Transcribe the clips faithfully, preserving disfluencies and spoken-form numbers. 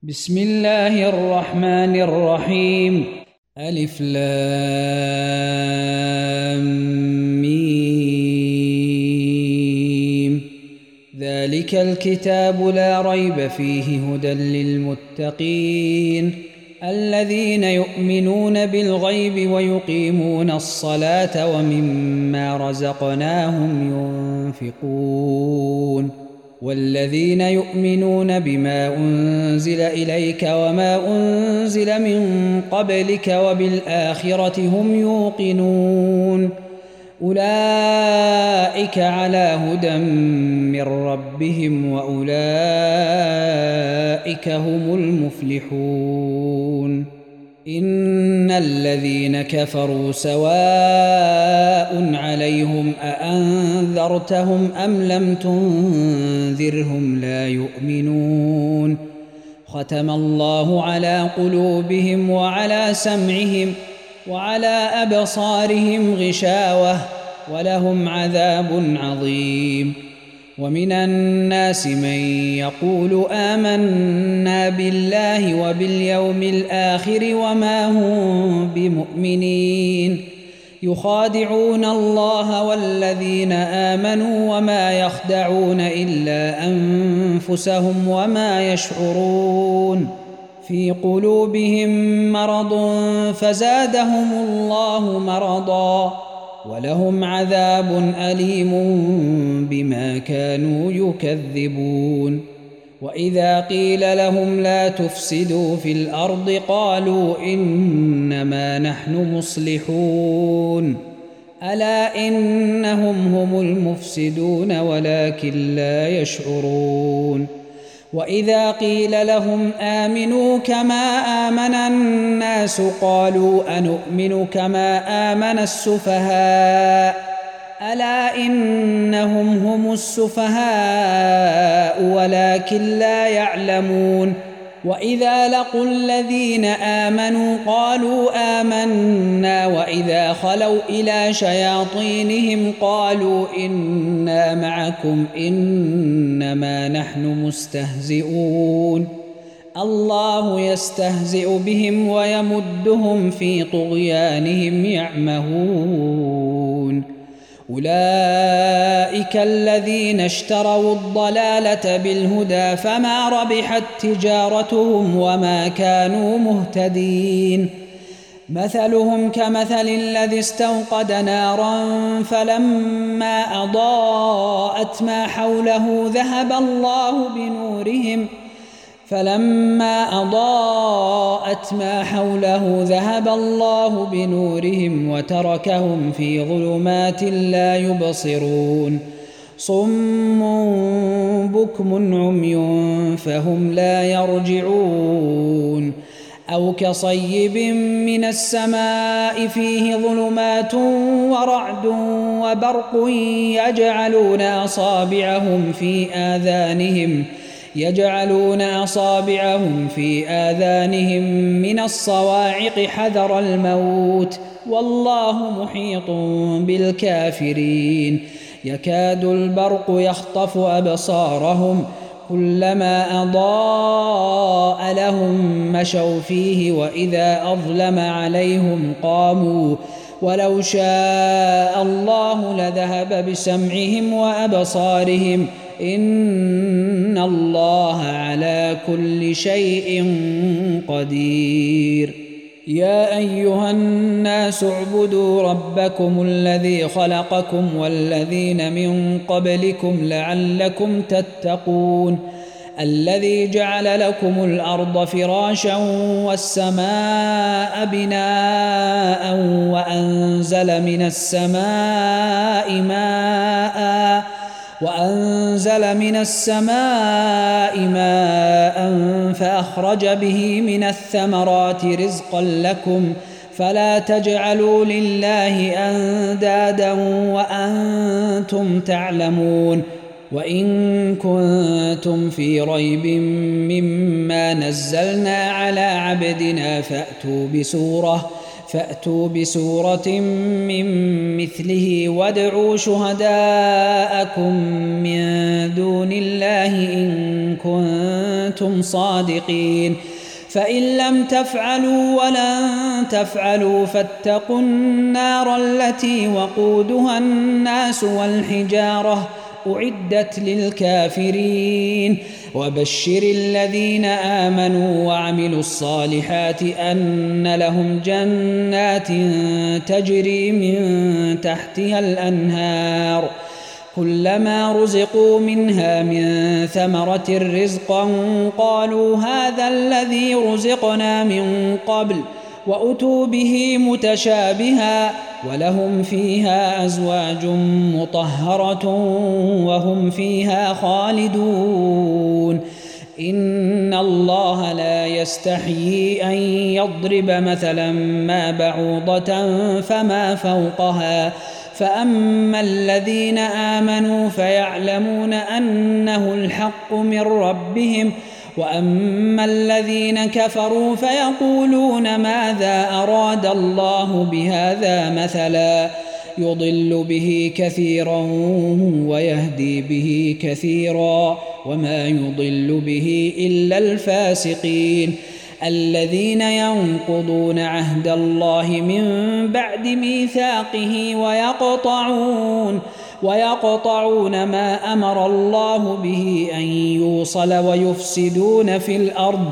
بسم الله الرحمن الرحيم. ألف لام ميم. ذلك الكتاب لا ريب فيه هدى للمتقين الذين يؤمنون بالغيب ويقيمون الصلاة ومما رزقناهم ينفقون والذين يؤمنون بما أنزل إليك وما أنزل من قبلك وبالآخرة هم يوقنون أولئك على هدى من ربهم وأولئك هم المفلحون. إن الذين كفروا سواء عليهم أأنذرتهم أم لم تنذرهم لا يؤمنون. ختم الله على قلوبهم وعلى سمعهم وعلى أبصارهم غشاوة ولهم عذاب عظيم. ومن الناس من يقول آمنا بالله وباليوم الآخر وما هم بمؤمنين يخادعون الله والذين آمنوا وما يخدعون إلا أنفسهم وما يشعرون. في قلوبهم مرض فزادهم الله مرضا ولهم عذاب أليم بما كانوا يكذبون. وإذا قيل لهم لا تفسدوا في الأرض قالوا إنما نحن مصلحون ألا إنهم هم المفسدون ولكن لا يشعرون. وإذا قيل لهم آمنوا كما آمن الناس قالوا أنؤمن كما آمن السفهاء ألا إنهم هم السفهاء ولكن لا يعلمون. وإذا لقوا الذين آمنوا قالوا آمنا وإذا خلوا إلى شياطينهم قالوا إنا معكم إنما نحن مستهزئون الله يستهزئ بهم ويمدهم في طغيانهم يعمهون. أولئك الذين اشتروا الضلالة بالهدى فما ربحت تجارتهم وما كانوا مهتدين. مثلهم كمثل الذي استوقد نارا فلما أضاءت ما حوله ذهب الله بنورهم فلما أضاءت ما حوله ذهب الله بنورهم وتركهم في ظلمات لا يبصرون. صم بكم عمي فهم لا يرجعون. أو كصيب من السماء فيه ظلمات ورعد وبرق يجعلون أصابعهم في آذانهم يجعلون أصابعهم في آذانهم من الصواعق حذر الموت والله محيط بالكافرين. يكاد البرق يخطف أبصارهم كلما أضاء لهم مشوا فيه وإذا أظلم عليهم قاموا ولو شاء الله لذهب بسمعهم وأبصارهم إن الله على كل شيء قدير. يا أيها الناس اعبدوا ربكم الذي خلقكم والذين من قبلكم لعلكم تتقون الذي جعل لكم الأرض فراشا والسماء بناء وأنزل من السماء ماء وأنزل من السماء ماء فأخرج به من الثمرات رزقا لكم فلا تجعلوا لله أندادا وأنتم تعلمون. وإن كنتم في ريب مما نزلنا على عبدنا فأتوا بسورة فأتوا بسورة من مثله وادعوا شهداءكم من دون الله إن كنتم صادقين فإن لم تفعلوا ولن تفعلوا فاتقوا النار التي وقودها الناس والحجارة أعدت للكافرين وبشر الذين آمنوا وعملوا الصالحات أن لهم جنات تجري من تحتها الأنهار كلما رزقوا منها من ثمرة رزقا قالوا هذا الذي رزقنا من قبل وأتوا به متشابها ولهم فيها أزواج مطهرة وهم فيها خالدون إن الله لا يستحيي أن يضرب مثلا ما بعوضة فما فوقها فأما الذين آمنوا فيعلمون أنه الحق من ربهم وأما الذين كفروا فيقولون ماذا أراد الله بهذا مثلا يضل به كثيرا ويهدي به كثيرا وما يضل به إلا الفاسقين الذين ينقضون عهد الله من بعد ميثاقه ويقطعون ويقطعون ما أمر الله به أن يوصل ويفسدون في الأرض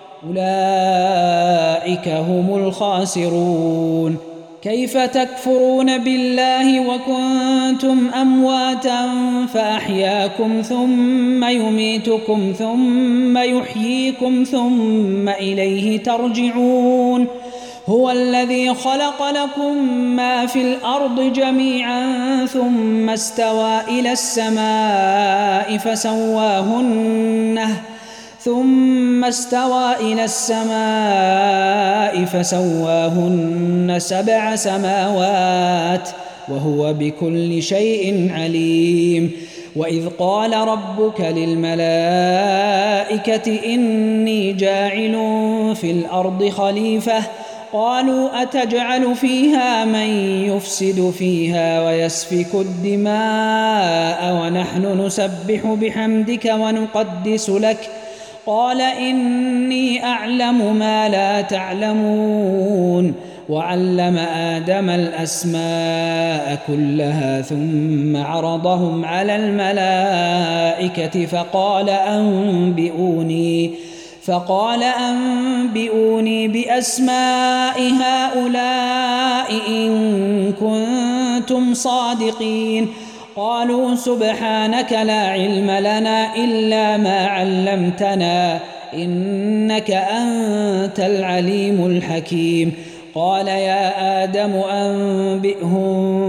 أولئك هم الخاسرون كيف تكفرون بالله وكنتم أمواتا فأحياكم ثم يميتكم ثم يحييكم ثم إليه ترجعون هو الذي خلق لكم ما في الأرض جميعا ثم استوى إلى السماء فسواهن ثم استوى إلى السماء فسواهن سبع سماوات وهو بكل شيء عليم وإذ قال ربك للملائكة إني جاعل في الأرض خليفة قالوا أتجعل فيها من يفسد فيها ويسفك الدماء ونحن نسبح بحمدك ونقدس لك قال إني أعلم ما لا تعلمون وعلم آدم الأسماء كلها ثم عرضهم على الملائكة فقال أنبئوني فقال أنبئوني بأسماء هؤلاء إن كنتم صادقين قالوا سبحانك لا علم لنا إلا ما علمتنا إنك أنت العليم الحكيم قال يا آدم أنبئهم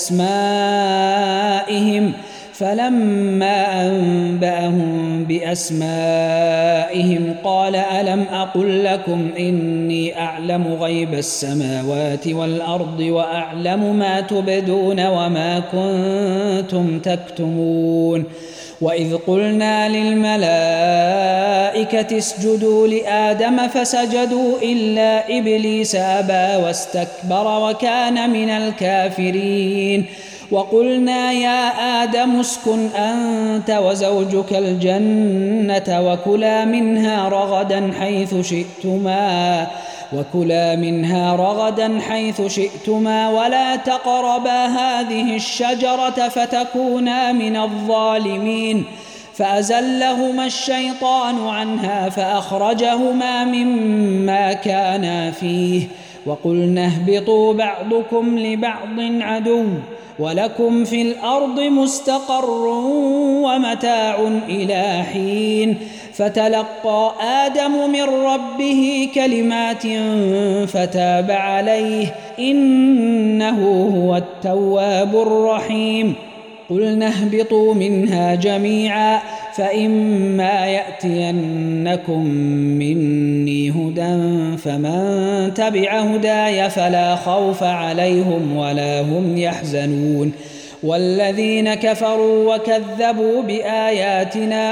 بأسمائهم فلما أنبأهم بأسمائهم قال ألم أقل لكم إني أعلم غيب السماوات والأرض وأعلم ما تبدون وما كنتم تكتمون وإذ قلنا للملائكة اسجدوا لآدم فسجدوا إلا إبليس أبى واستكبر وكان من الكافرين وقلنا يا آدم اسكن أنت وزوجك الجنة وكلا منها رغدا حيث شئتما وكلا منها رغدا حيث شئتما ولا تقربا هذه الشجرة فتكونا من الظالمين فأزلهما الشيطان عنها فأخرجهما مما كانا فيه وقلنا اهبطوا بعضكم لبعض عدو ولكم في الأرض مستقر ومتاع إلى حين فتلقى آدم من ربه كلمات فتاب عليه إنه هو التواب الرحيم قلنا اهبطوا منها جميعا فإما يأتينكم مني هدى فمن تبع هداي فلا خوف عليهم ولا هم يحزنون والذين كفروا وكذبوا بآياتنا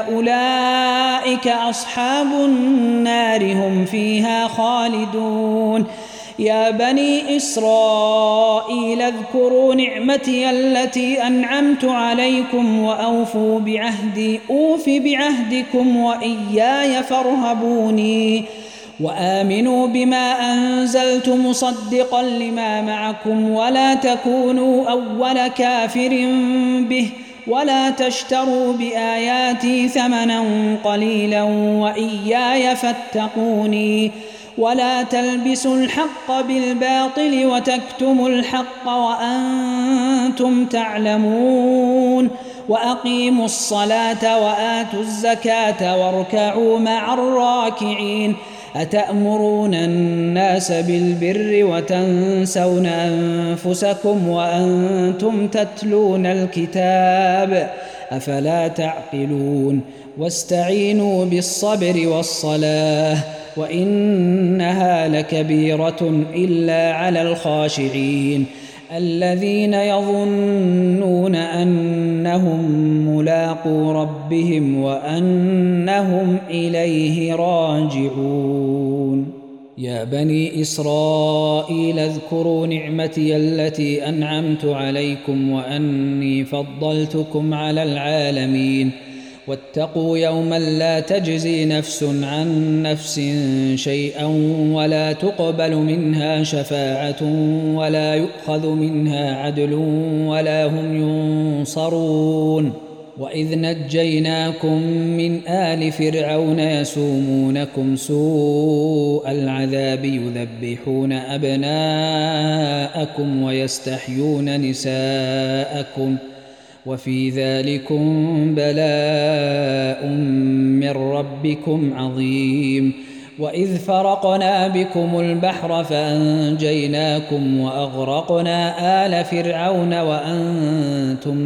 أولئك أصحاب النار هم فيها خالدون يا بني إسرائيل اذكروا نعمتي التي أنعمت عليكم وأوفوا بعهدي أوف بعهدكم وإياي فارهبوني وآمنوا بما أنزلت مصدقا لما معكم ولا تكونوا أول كافر به ولا تشتروا بآياتي ثمنا قليلا وإياي فاتقوني ولا تلبسوا الحق بالباطل وتكتموا الحق وأنتم تعلمون وأقيموا الصلاة وآتوا الزكاة واركعوا مع الراكعين أتأمرون الناس بالبر وتنسون أنفسكم وأنتم تتلون الكتاب أفلا تعقلون واستعينوا بالصبر والصلاة وإنها لكبيرة إلا على الخاشعين الذين يظنون أنهم ملاقو ربهم وأنهم إليه راجعون يا بني إسرائيل اذكروا نعمتي التي أنعمت عليكم وأني فضلتكم على العالمين واتقوا يوما لا تجزي نفس عن نفس شيئا ولا تقبل منها شفاعة ولا يؤخذ منها عدل ولا هم ينصرون وإذ نجيناكم من آل فرعون يسومونكم سوء العذاب يذبحون أبناءكم ويستحيون نساءكم وفي ذلكم بلاء من ربكم عظيم وإذ فرقنا بكم البحر فأنجيناكم وأغرقنا آل فرعون وأنتم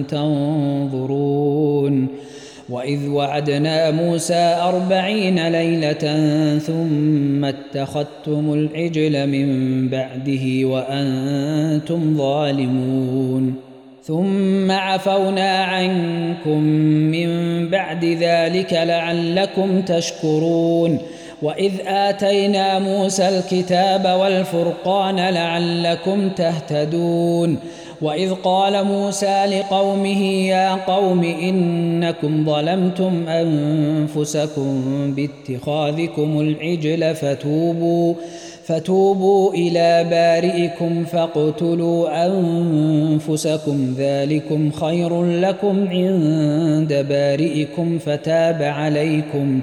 تنظرون وإذ وعدنا موسى أربعين ليلة ثم اتخذتم العجل من بعده وأنتم ظالمون ثم عفونا عنكم من بعد ذلك لعلكم تشكرون وإذ آتينا موسى الكتاب والفرقان لعلكم تهتدون وإذ قال موسى لقومه يا قوم إنكم ظلمتم أنفسكم باتخاذكم العجل فتوبوا فتوبوا إلى بارئكم فاقتلوا أنفسكم ذلكم خير لكم عند بارئكم فتاب عليكم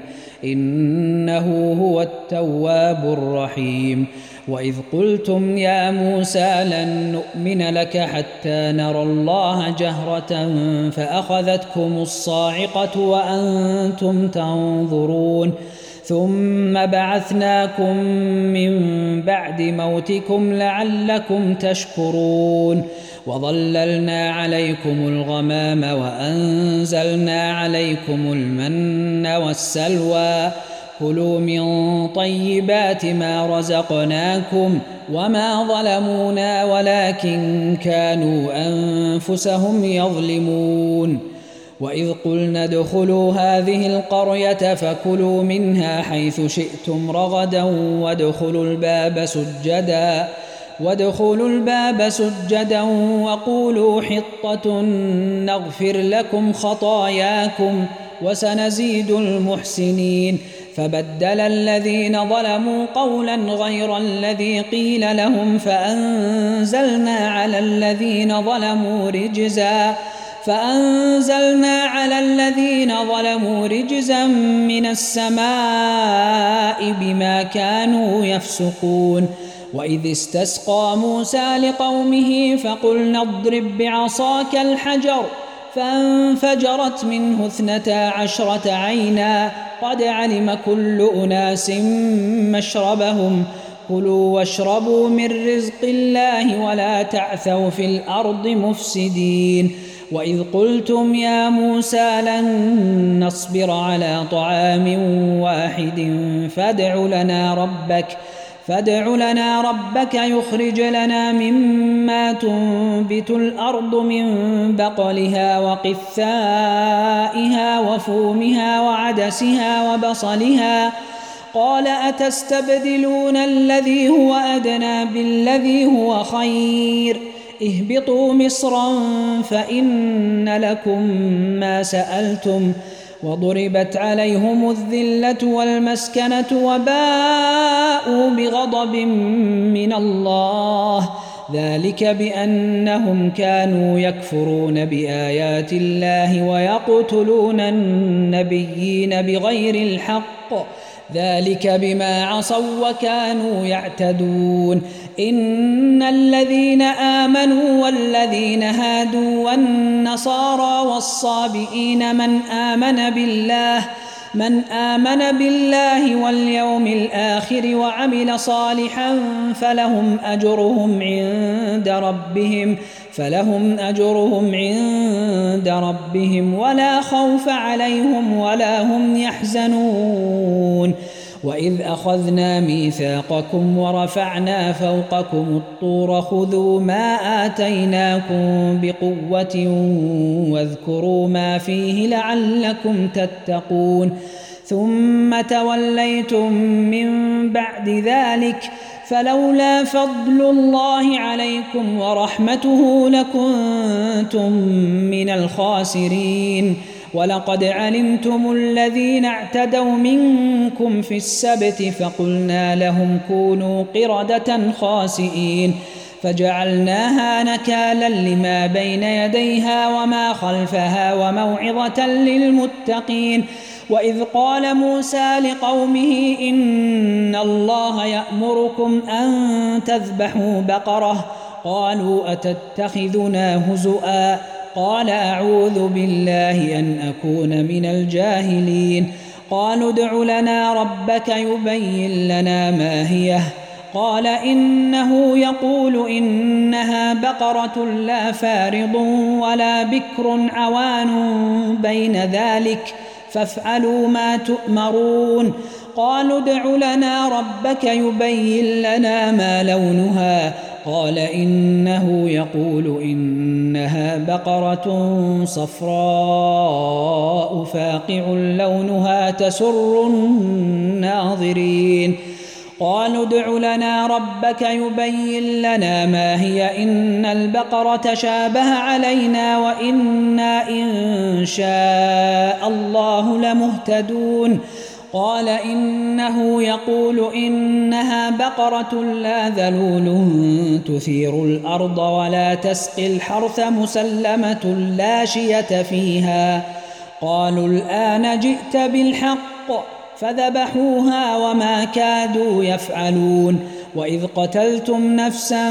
إنه هو التواب الرحيم وإذ قلتم يا موسى لن نؤمن لك حتى نرى الله جهرة فأخذتكم الصاعقة وأنتم تنظرون ثم بعثناكم من بعد موتكم لعلكم تشكرون وظللنا عليكم الغمام وأنزلنا عليكم المن والسلوى كلوا من طيبات ما رزقناكم وما ظلمونا ولكن كانوا أنفسهم يظلمون وإذ قلنا ادخلوا هذه القرية فكلوا منها حيث شئتم رغدا وادخلوا الباب سجدا وادخلوا الباب سجدا وقولوا حطة نغفر لكم خطاياكم وسنزيد المحسنين فبدل الذين ظلموا قولا غير الذي قيل لهم فأنزلنا على الذين ظلموا رجزا فأنزلنا على الذين ظلموا رجزا من السماء بما كانوا يفسقون وإذ استسقى موسى لقومه فقلنا اضرب بعصاك الحجر فانفجرت منه اثنتا عشرة عينا قد علم كل أناس مشربهم كلوا واشربوا من رزق الله ولا تعثوا في الأرض مفسدين وإذ قلتم يا موسى لن نصبر على طعام واحد فادع لنا ربك فادع لنا ربك يخرج لنا مما تنبت الأرض من بقلها وقثائها وفومها وعدسها وبصلها قال أتستبدلون الذي هو أدنى بالذي هو خير اهبطوا مصرا فإن لكم ما سألتم وضربت عليهم الذلة والمسكنة وباءوا بغضب من الله ذلك بأنهم كانوا يكفرون بآيات الله ويقتلون النبيين بغير الحق ذلك بما عصوا وكانوا يعتدون إن الذين آمنوا والذين هادوا والنصارى والصابئين من آمن بالله من آمن بالله واليوم الآخر وعمل صالحا فلهم أجرهم عند ربهم فلهم أجرهم عند ربهم ولا خوف عليهم ولا هم يحزنون وإذ أخذنا ميثاقكم ورفعنا فوقكم الطور خذوا ما آتيناكم بقوة واذكروا ما فيه لعلكم تتقون ثم توليتم من بعد ذلك فلولا فضل الله عليكم ورحمته لكنتم من الخاسرين ولقد علمتم الذين اعتدوا منكم في السبت فقلنا لهم كونوا قردة خاسئين فجعلناها نكالا لما بين يديها وما خلفها وموعظة للمتقين وإذ قال موسى لقومه إن الله يأمركم أن تذبحوا بقرة قالوا أتتخذنا هزؤا قال أعوذ بالله أن أكون من الجاهلين قالوا ادع لنا ربك يبين لنا ما هي قال إنه يقول إنها بقرة لا فارض ولا بكر عوان بين ذلك فافعلوا ما تؤمرون قالوا ادع لنا ربك يبين لنا ما لونها قال إنه يقول إنها بقرة صفراء فاقع لونها تسر الناظرين قالوا ادع لنا ربك يبين لنا ما هي إن البقرة شابه علينا وإنا إن شاء الله لمهتدون قال إنه يقول إنها بقرة لا ذلول تثير الأرض ولا تسقي الحرث مسلمة لا شية فيها قالوا الآن جئت بالحق فذبحوها وما كادوا يفعلون وإذ قتلتم نفسا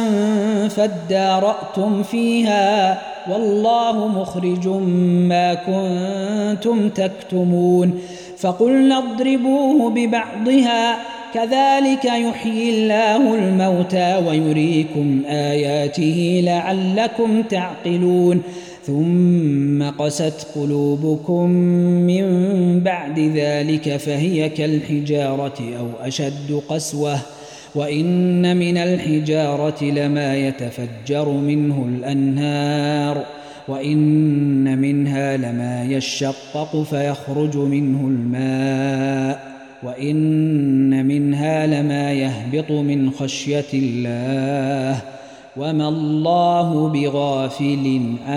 فادارأتم فيها والله مخرج ما كنتم تكتمون فقلنا اضربوه ببعضها كذلك يحيي الله الموتى ويريكم آياته لعلكم تعقلون ثم قست قلوبكم من بعد ذلك فهي كالحجارة أو أشد قسوة وإن من الحجارة لما يتفجر منه الأنهار وإن منها لما يشقق فيخرج منه الماء وإن منها لما يهبط من خشية الله وما الله بغافل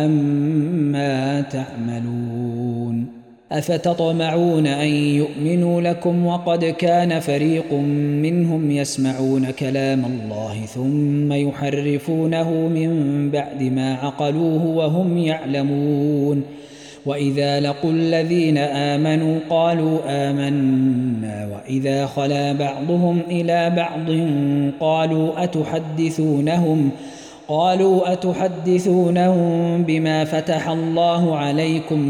عما تعملون أفتطمعون أن يؤمنوا لكم وقد كان فريق منهم يسمعون كلام الله ثم يحرفونه من بعد ما عقلوه وهم يعلمون وإذا لقوا الذين آمنوا قالوا آمنا وإذا خلا بعضهم إلى بعض قالوا أتحدثونهم قالوا أتحدثونهم بما فتح الله عليكم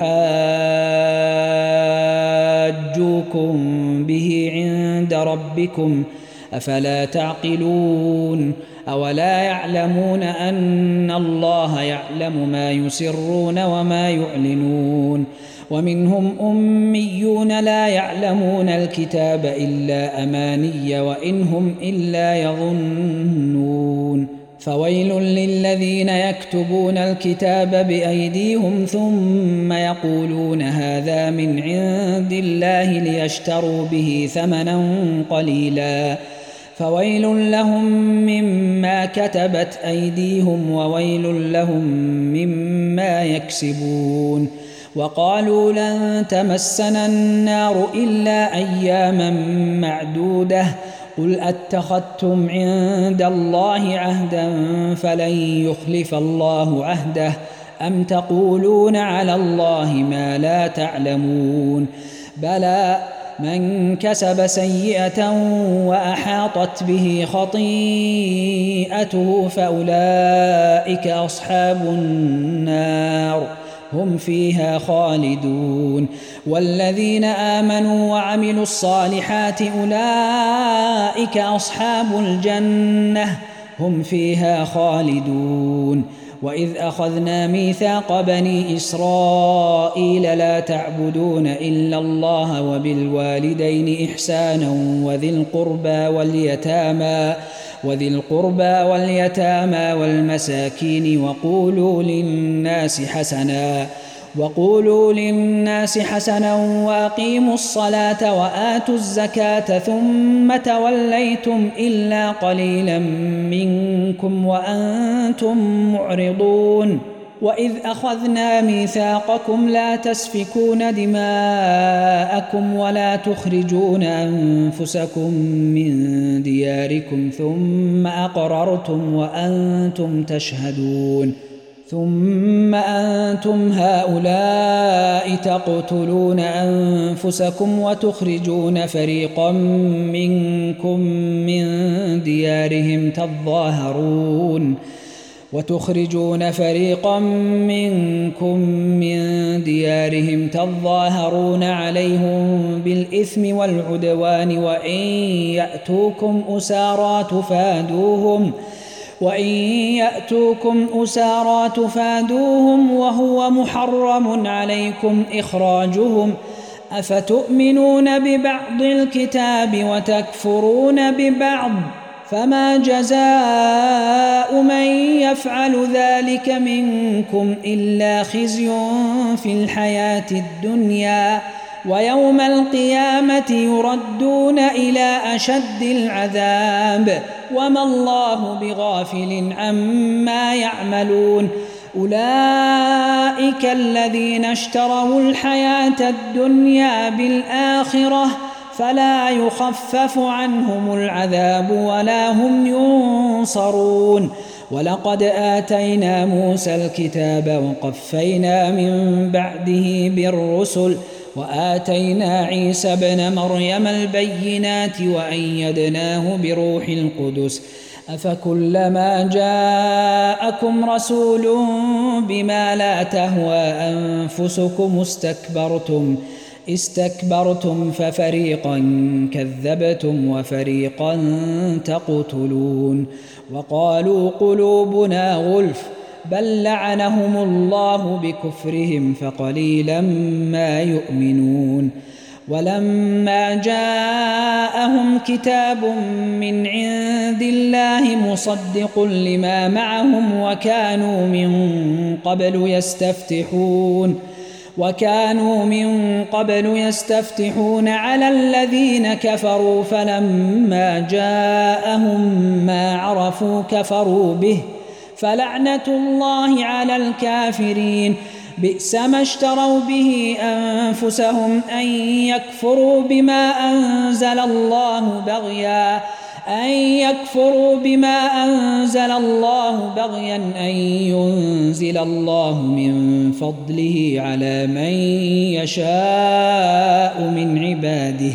ليحاجوكم به عند ربكم أفلا تعقلون أولا يعلمون أن الله يعلم ما يسرون وما يعلنون ومنهم أميون لا يعلمون الكتاب إلا أماني وإن هم إلا يظنون فويل للذين يكتبون الكتاب بأيديهم ثم يقولون هذا من عند الله ليشتروا به ثمنا قليلا فويل لهم مما كتبت أيديهم وويل لهم مما يكسبون. وقالوا لن تمسنا النار إلا أياما معدودة قل أتخذتم عند الله عهدا فلن يخلف الله عهده أم تقولون على الله ما لا تعلمون بلى من كسب سيئة وأحاطت به خطيئته فأولئك أصحاب النار هم فيها خالدون. والذين آمنوا وعملوا الصالحات أولئك أصحاب الجنة هم فيها خالدون. وإذ أخذنا ميثاق بني إسرائيل لا تعبدون إلا الله وبالوالدين إحسانا وذي القربى واليتامى وذي القربى واليتامى والمساكين وقولوا للناس حسنا وقولوا للناس حسنا وأقيموا الصلاة وآتوا الزكاة ثم توليتم إلا قليلا منكم وأنتم معرضون. وإذ أخذنا ميثاقكم لا تسفكون دماءكم ولا تخرجون أنفسكم من دياركم ثم أقررتم وأنتم تشهدون ثم أنتم هؤلاء تقتلون أنفسكم وتخرجون فريقا منكم من ديارهم تظاهرون وتخرجون فريقا منكم من ديارهم تظاهرون عليهم بالإثم والعدوان وإن يأتوكم أسارى تفادوهم وإن يأتوكم أسارى تفادوهم وهو محرم عليكم إخراجهم أفتؤمنون ببعض الكتاب وتكفرون ببعض فما جزاء من يفعل ذلك منكم إلا خزي في الحياة الدنيا ويوم القيامة يردون إلى أشد العذاب وما الله بغافل عما يعملون. أولئك الذين اشتروا الحياة الدنيا بالآخرة فلا يخفف عنهم العذاب ولا هم ينصرون. ولقد آتينا موسى الكتاب وقفينا من بعده بالرسل وآتينا عيسى ابن مريم البينات وأيدناه بروح القدس أفكلما جاءكم رسول بما لا تهوى أنفسكم استكبرتم استكبرتم ففريقا كذبتم وفريقا تقتلون. وقالوا قلوبنا غلف بل لعنهم الله بكفرهم فقليلا ما يؤمنون. ولما جاءهم كتاب من عند الله مصدق لما معهم وكانوا من قبل يستفتحون وكانوا من قبل يستفتحون على الذين كفروا فلما جاءهم ما عرفوا كفروا به فلعنة الله على الكافرين. بئس ما اشتروا به أنفسهم أن يكفروا بما أنزل الله بغيا أن يكفروا بما أنزل الله بغيا أن ينزل الله من فضله على من يشاء من عباده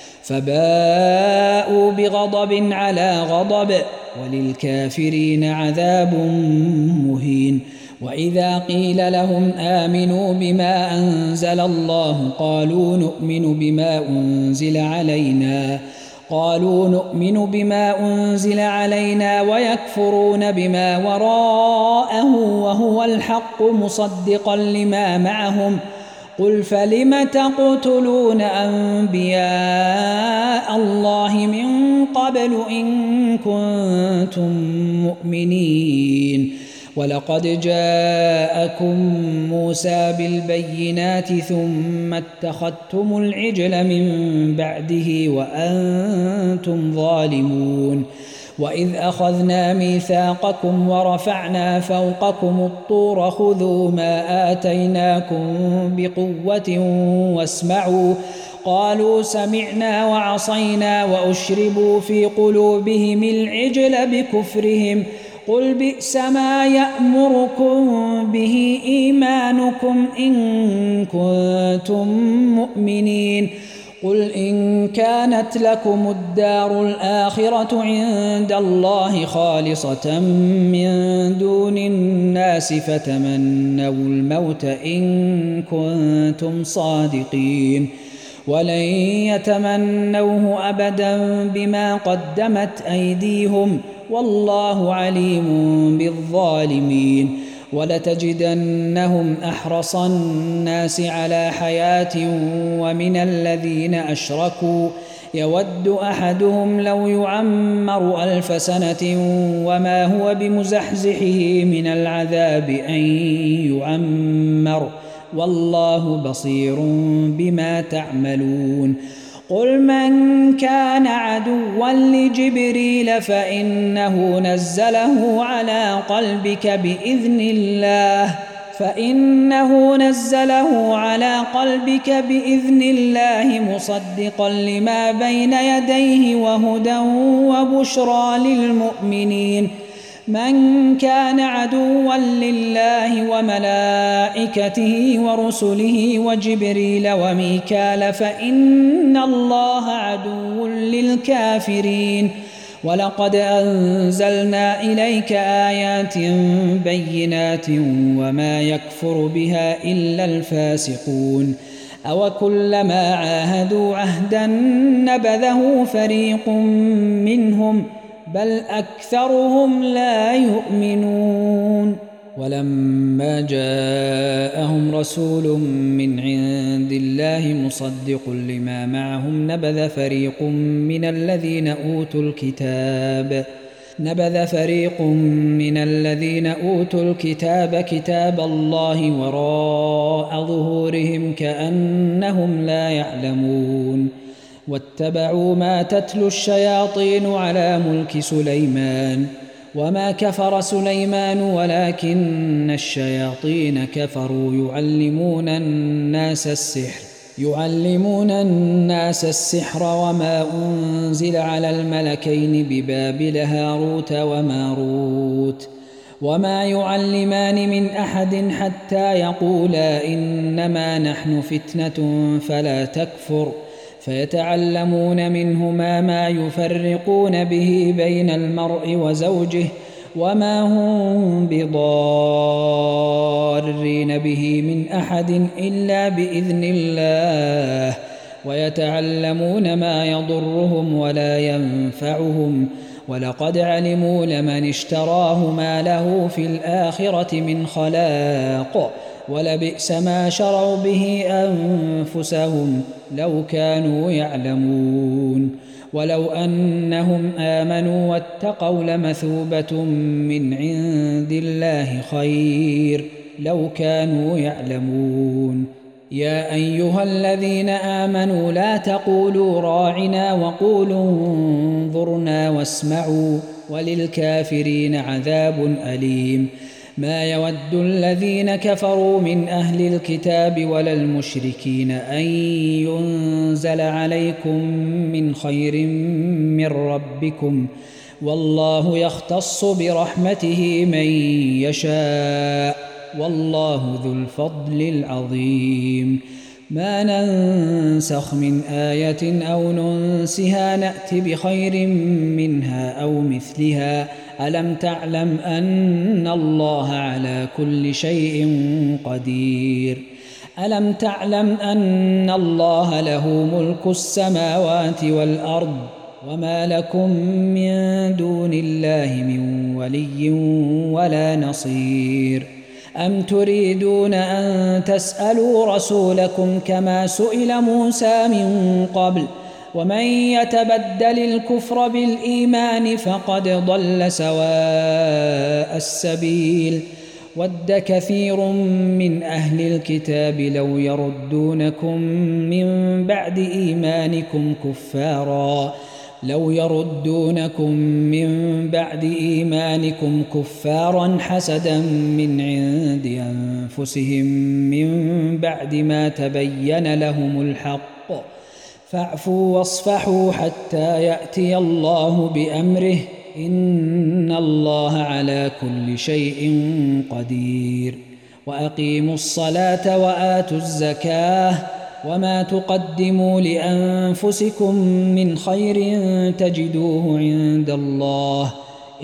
فباءوا بغضب على غضب وللكافرين عذاب مهين. وإذا قيل لهم آمنوا بما أنزل الله قالوا نؤمن بما أنزل علينا قالوا نؤمن بما أنزل علينا ويكفرون بما وراءه وهو الحق مصدقا لما معهم قل فلم تقتلون أنبياء الله من قبل إن كنتم مؤمنين ولقد جاءكم موسى بالبينات ثم اتخذتم العجل من بعده وأنتم ظالمون وإذ أخذنا ميثاقكم ورفعنا فوقكم الطور خذوا ما آتيناكم بقوة واسمعوا قالوا سمعنا وعصينا وأشربوا في قلوبهم العجل بكفرهم قل بئس ما يأمركم به إيمانكم إن كنتم مؤمنين قل إن كانت لكم الدار الآخرة عند الله خالصة من دون الناس فتمنوا الموت إن كنتم صادقين ولن يتمنوه أبدا بما قدمت أيديهم والله عليم بالظالمين ولتجدنهم أحرص الناس على حياة ومن الذين أشركوا يود أحدهم لو يعمر ألف سنة وما هو بمزحزحه من العذاب أن يعمر والله بصير بما تعملون قل من كان عدوا لجبريل فإنه نزله على قلبك بإذن الله فإنه نزله على قلبك بإذن الله مصدقا لما بين يديه وهدى وبشرى للمؤمنين من كان عدوا لله وملائكته ورسله وجبريل وميكال فإن الله عدو للكافرين ولقد أنزلنا إليك آيات بينات وما يكفر بها إلا الفاسقون أوكلما عاهدوا عهدا نبذه فريق منهم بل أكثرهم لا يؤمنون ولما جاءهم رسول من عند الله مصدق لما معهم نبذ فريق من الذين أوتوا الكتاب نبذ فريق من الذين أوتوا الكتاب كتاب الله وراء ظهورهم كأنهم لا يعلمون واتبعوا ما تتلو الشياطين على ملك سليمان وما كفر سليمان ولكن الشياطين كفروا يعلمون الناس السحر يعلمون الناس السحر وما أنزل على الملكين ببابل هاروت وماروت وما يعلمان من أحد حتى يقولا إنما نحن فتنة فلا تكفر فيتعلمون منهما ما يفرقون به بين المرء وزوجه وما هم بضارين به من أحد إلا بإذن الله ويتعلمون ما يضرهم ولا ينفعهم ولقد علموا لمن اشتراه ما له في الآخرة من خلاق ولبئس ما شروا به أنفسهم لو كانوا يعلمون ولو أنهم آمنوا واتقوا لمثوبة من عند الله خير لو كانوا يعلمون يا أيها الذين آمنوا لا تقولوا راعنا وقولوا انظرنا واسمعوا وللكافرين عذاب أليم ما يود الذين كفروا من أهل الكتاب ولا المشركين أن ينزل عليكم من خير من ربكم والله يختص برحمته من يشاء والله ذو الفضل العظيم ما ننسخ من آية أو ننسها نأت بخير منها أو مثلها ألم تعلم أن الله على كل شيء قدير ألم تعلم أن الله له ملك السماوات والأرض وما لكم من دون الله من ولي ولا نصير أم تريدون أن تسألوا رسولكم كما سئل موسى من قبل ومن يتبدل الكفر بالإيمان فقد ضل سواء السبيل ود كثير من أهل الكتاب لو يردونكم من بعد إيمانكم كفارا لو يردونكم من بعد إيمانكم كفارا حسدا من عند أنفسهم من بعد ما تبين لهم الحق فاعفوا واصفحوا حتى يأتي الله بأمره إن الله على كل شيء قدير وأقيموا الصلاة وآتوا الزكاة وما تقدموا لأنفسكم من خير تجدوه عند الله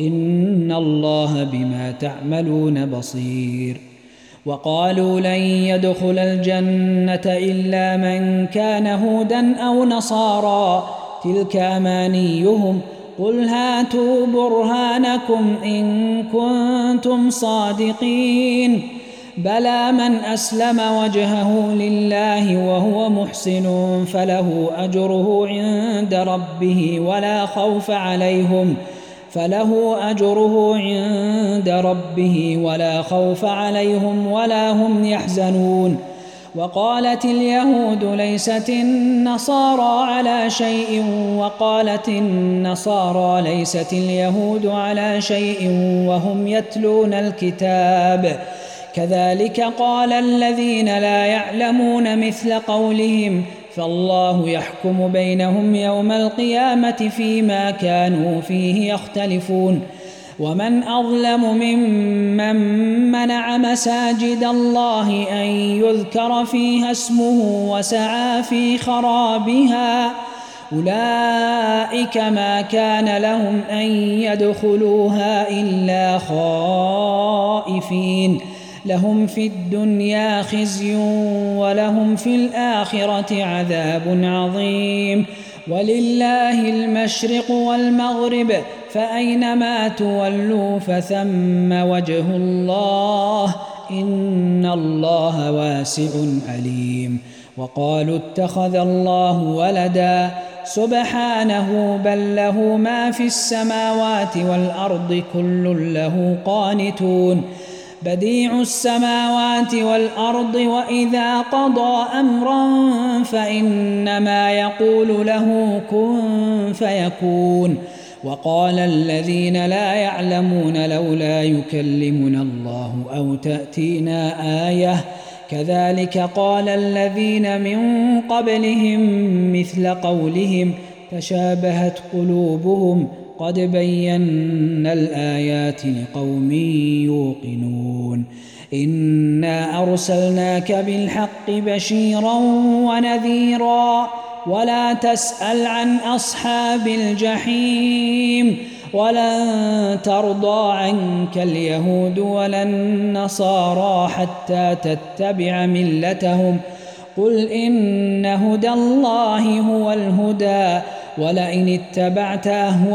إن الله بما تعملون بصير وقالوا لن يدخل الجنة إلا من كان هودا أو نصارى تلك أمانيهم قل هاتوا برهانكم إن كنتم صادقين بلى من أسلم وجهه لله وهو محسن فله أجره عند ربه ولا خوف عليهم فله أجره عند ربه ولا خوف عليهم ولا هم يحزنون وقالت اليهود ليست النصارى على شيء وقالت النصارى ليست اليهود على شيء وهم يتلون الكتاب كذلك قال الذين لا يعلمون مثل قولهم فالله يحكم بينهم يوم القيامة فيما كانوا فيه يختلفون ومن أظلم ممن منع مساجد الله أن يذكر فيها اسمه وسعى في خرابها أولئك ما كان لهم أن يدخلوها إلا خائفين لهم في الدنيا خزي ولهم في الآخرة عذاب عظيم ولله المشرق والمغرب فأينما تولوا فثم وجه الله إن الله واسع عليم وقالوا اتخذ الله ولدا سبحانه بل له ما في السماوات والأرض كل له قانتون بديع السماوات والأرض وإذا قضى أمرا فإنما يقول له كن فيكون وقال الذين لا يعلمون لولا يكلمنا الله أو تأتينا آية كذلك قال الذين من قبلهم مثل قولهم تشابهت قلوبهم قد بينا الآيات لقوم يوقنون إنا أرسلناك بالحق بشيرا ونذيرا ولا تسأل عن أصحاب الجحيم ولن ترضى عنك اليهود ولا النصارى حتى تتبع ملتهم قل إن هدى الله هو الهدى ولئن اتبعت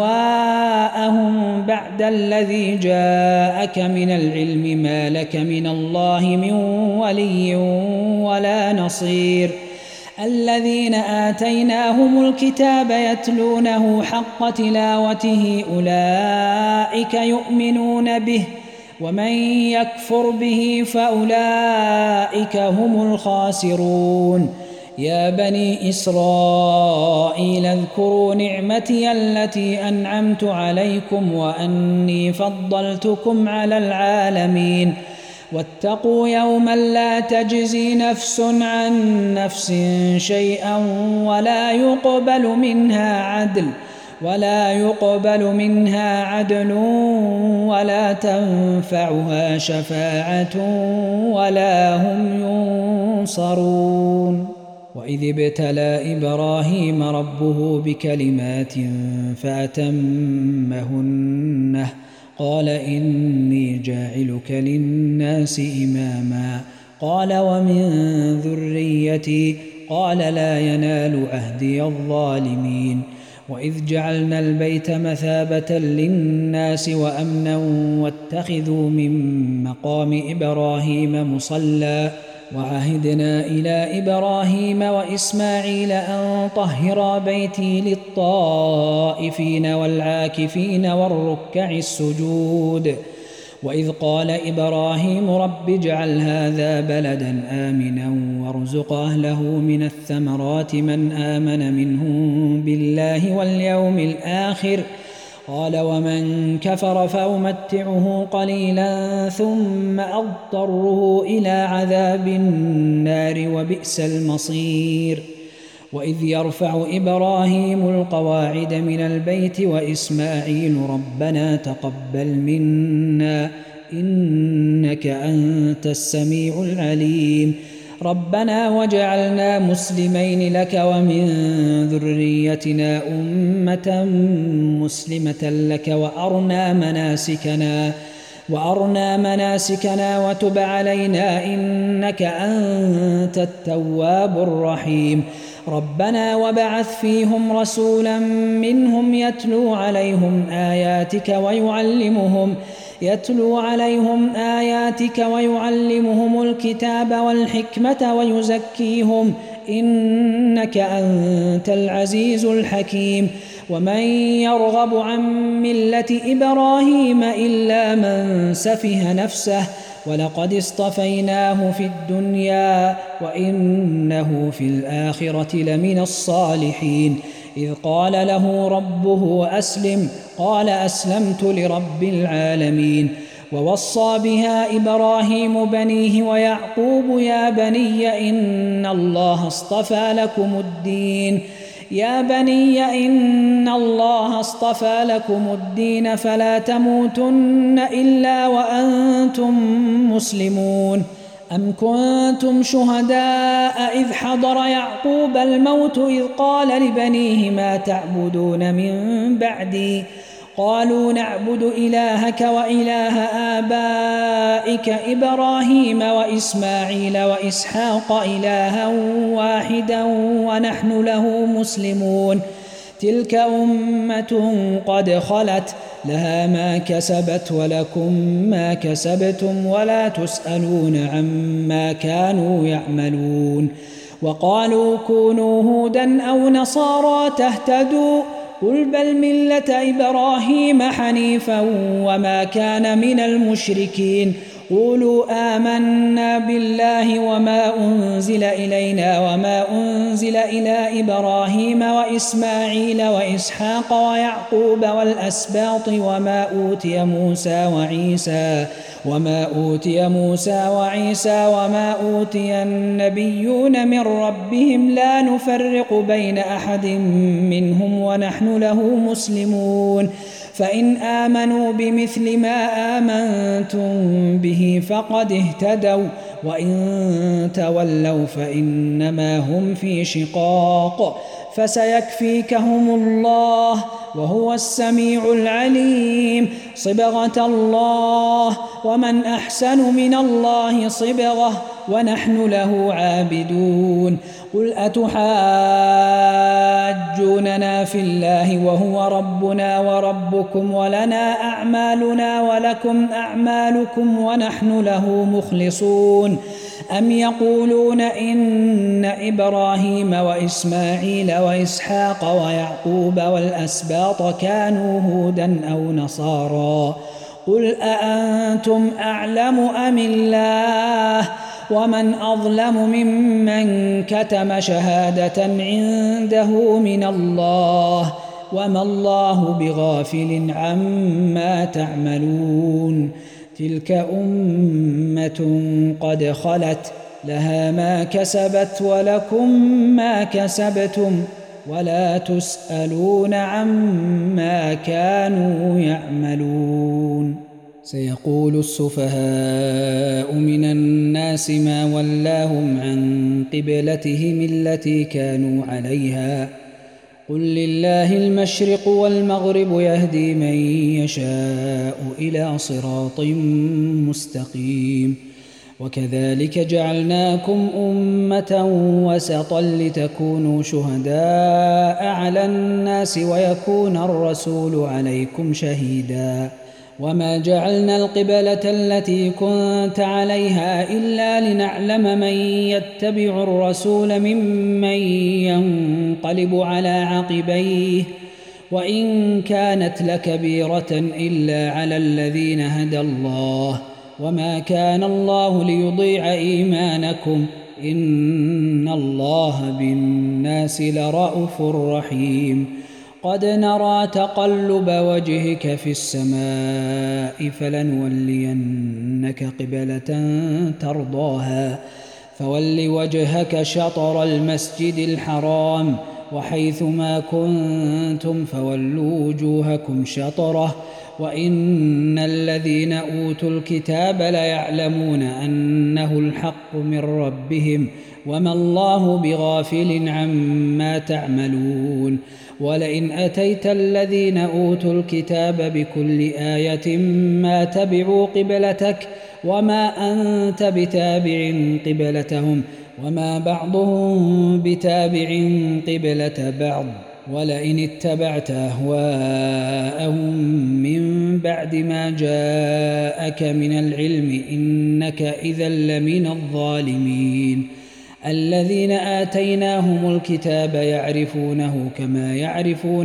أهواءهم بعد الذي جاءك من العلم ما لك من الله من ولي ولا نصير الذين آتيناهم الكتاب يتلونه حق تلاوته أولئك يؤمنون به ومن يكفر به فأولئك هم الخاسرون يا بني إسرائيل اذكروا نعمتي التي أنعمت عليكم وأني فضلتكم على العالمين واتقوا يوما لا تجزي نفس عن نفس شيئا ولا يقبل منها عدل ولا يقبل منها عدل ولا تنفعها شفاعة ولا هم ينصرون وإذ ابتلى إبراهيم ربه بكلمات فأتمهن قال إني جاعلك للناس إماما قال ومن ذريتي قال لا ينال عهدي الظالمين وإذ جعلنا البيت مثابة للناس وأمنا واتخذوا من مقام إبراهيم مصلى وعهدنا إلى إبراهيم وإسماعيل أن طهرا بيتي للطائفين والعاكفين والركع السجود وإذ قال إبراهيم رب اجعل هذا بلدا آمنا وارزق أهله من الثمرات من آمن منهم بالله واليوم الآخر قال ومن كفر فأمتعه قليلا ثم أضطره إلى عذاب النار وبئس المصير وإذ يرفع إبراهيم القواعد من البيت وإسماعيل ربنا تقبل منا إنك أنت السميع العليم ربنا وجعلنا مسلمين لك ومن ذريتنا أمة مسلمة لك وأرنا مناسكنا وأرنا مناسكنا وتب علينا إنك أنت التواب الرحيم ربنا وبعث فيهم رسولا منهم يتلو عليهم آياتك ويعلمهم يتلو عليهم آياتك ويعلمهم الكتاب والحكمة ويزكيهم إنك أنت العزيز الحكيم ومن يرغب عن ملة إبراهيم إلا من سفه نفسه ولقد اصطفيناه في الدنيا وإنه في الآخرة لمن الصالحين إذ قال له ربه أسلم قال أسلمت لرب العالمين ووصى بها إبراهيم بنيه ويعقوب يا بني إن الله اصطفى لكم الدين يا بني إن الله اصطفى لكم الدين فلا تموتن إلا وأنتم مسلمون أم كنتم شهداء إذ حضر يعقوب الموت إذ قال لبنيه ما تعبدون من بعدي قالوا نعبد إلهك وإله آبائك إبراهيم وإسماعيل وإسحاق إلها واحدا ونحن له مسلمون تلك أمة قد خلت لها ما كسبت ولكم ما كسبتم ولا تسألون عما كانوا يعملون وقالوا كونوا هودا أو نصارى تهتدوا قل بل ملة إبراهيم حنيفا وما كان من المشركين قولوا آمنا بالله وما أنزل إلينا وما أنزل إلى إبراهيم وإسماعيل وإسحاق ويعقوب والأسباط وما أوتي موسى وعيسى وما أوتي موسى وعيسى وما أوتي النبيون من ربهم لا نفرق بين أحد منهم ونحن له مسلمون فإن آمنوا بمثل ما آمنتم به فقد اهتدوا وإن تولوا فإنما هم في شقاق فسيكفيكهم الله وهو السميع العليم صبغة الله ومن أحسن من الله صبغة ونحن له عابدون قل أتحاجوننا في الله وهو ربنا وربكم ولنا أعمالنا ولكم أعمالكم ونحن له مخلصون أم يقولون إن إبراهيم وإسماعيل وإسحاق ويعقوب والأسباط كانوا هودا أو نصارى قل أأنتم أعلم أم الله ومن أظلم ممن كتم شهادة عنده من الله وما الله بغافل عما تعملون تلك أمة قد خلت لها ما كسبت ولكم ما كسبتم ولا تسألون عما كانوا يعملون سيقول السفهاء من الناس ما ولاهم عن قبلتهم التي كانوا عليها قل لله المشرق والمغرب يهدي من يشاء إلى صراط مستقيم وكذلك جعلناكم أمة وسطا لتكونوا شهداء على الناس ويكون الرسول عليكم شهيدا وما جعلنا القبلة التي كنت عليها إلا لنعلم من يتبع الرسول ممن ينقلب على عقبيه وإن كانت لكبيرة إلا على الذين هدى الله وما كان الله ليضيع إيمانكم إن الله بالناس لرءوف رحيم قد نرى تقلب وجهك في السماء فلنولينك قبلة ترضاها فول وجهك شطر المسجد الحرام وحيث ما كنتم فولوا وجوهكم شطره وإن الذين أوتوا الكتاب ليعلمون أنه الحق من ربهم وما الله بغافل عما تعملون ولئن أتيت الذين أوتوا الكتاب بكل آية ما تبعوا قبلتك وما أنت بتابع قبلتهم وما بعضهم بتابع قبلة بعض ولئن اتبعت أهواءهم من بعد ما جاءك من العلم إنك إذا لمن الظالمين الذين آتيناهم الكتاب يعرفونه كما يعرفون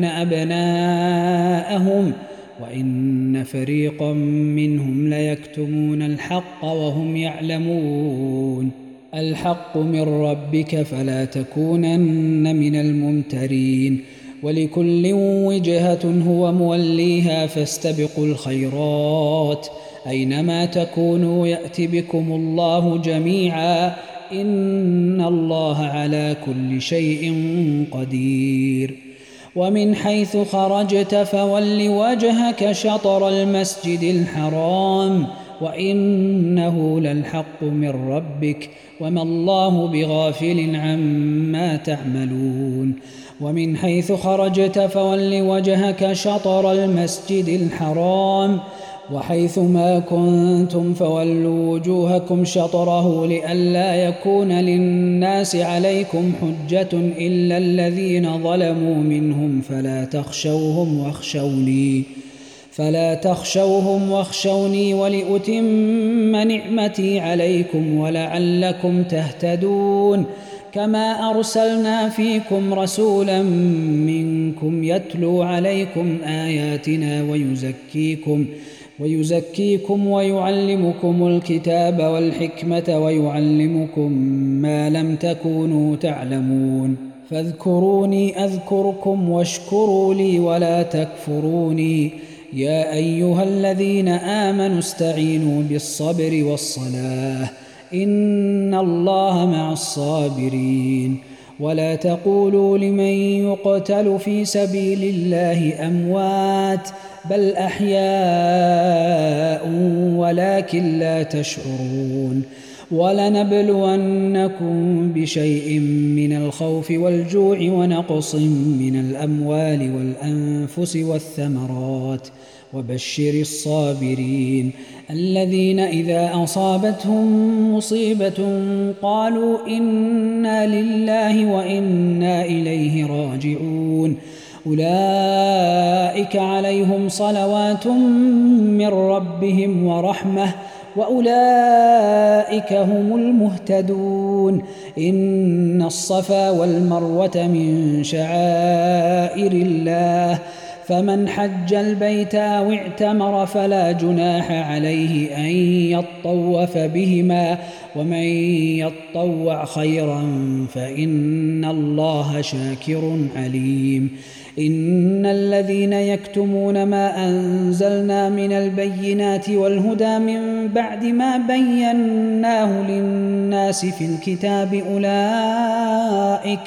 أبناءهم وإن فريقا منهم ليكتمون الحق وهم يعلمون الحق من ربك فلا تكونن من الممترين ولكل وجهة هو موليها فاستبقوا الخيرات أينما تكونوا يأت بكم الله جميعا إن الله على كل شيء قدير ومن حيث خرجت فول وجهك شطر المسجد الحرام وإنه للحق من ربك وما الله بغافل عما تعملون ومن حيث خرجت فول وجهك شطر المسجد الحرام وحيث ما كنتم فولوا وجوهكم شطره لئلا يكون للناس عليكم حجة إلا الذين ظلموا منهم فلا تخشوهم واخشوني فلا تخشوهم واخشوني ولأتم نعمتي عليكم ولعلكم تهتدون كما أرسلنا فيكم رسولا منكم يتلو عليكم آياتنا ويزكيكم ويزكيكم ويعلمكم الكتاب والحكمة ويعلمكم ما لم تكونوا تعلمون فاذكروني أذكركم واشكروا لي ولا تكفروني يا أيها الذين آمنوا استعينوا بالصبر والصلاة إن الله مع الصابرين ولا تقولوا لمن يقتل في سبيل الله أموات بل أحياء ولكن لا تشعرون ولنبلونكم بشيء من الخوف والجوع ونقص من الأموال والأنفس والثمرات وبشر الصابرين الذين إذا أصابتهم مصيبة قالوا إنا لله وإنا إليه راجعون أولئك عليهم صلوات من ربهم ورحمة وأولئك هم المهتدون إن الصفا والمروة من شعائر الله فمن حج البيت أو اعتمر فلا جناح عليه أن يطوف بهما ومن يطوع خيرا فإن الله شاكر عليم إن الذين يكتمون ما أنزلنا من البينات والهدى من بعد ما بيناه للناس في الكتاب أولئك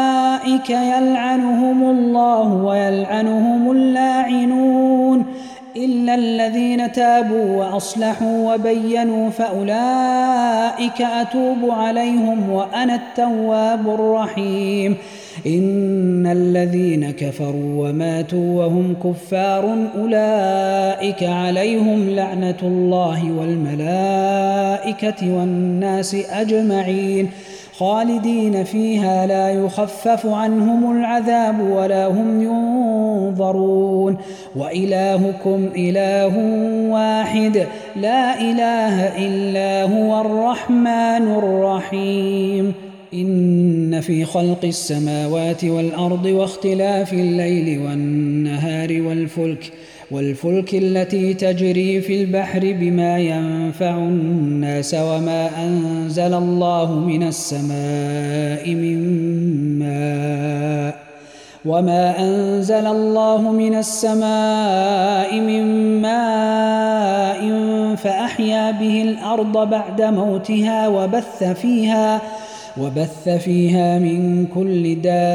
أولئك يلعنهم الله ويلعنهم اللاعنون إلا الذين تابوا وأصلحوا وبينوا فأولئك أتوب عليهم وأنا التواب الرحيم. إن الذين كفروا وماتوا وهم كفار أولئك عليهم لعنة الله والملائكة والناس أجمعين خالدين فيها لا يخفف عنهم العذاب ولا هم ينظرون. وإلهكم إله واحد لا إله إلا هو الرحمن الرحيم. إن في خلق السماوات والأرض واختلاف الليل والنهار والفلك والفلك التي تجري في البحر بما ينفع الناس وما أنزل الله من السماء من ماء وما أنزل الله من السماء من ماء فأحيا به الأرض بعد موتها وبث فيها وبث فيها من كل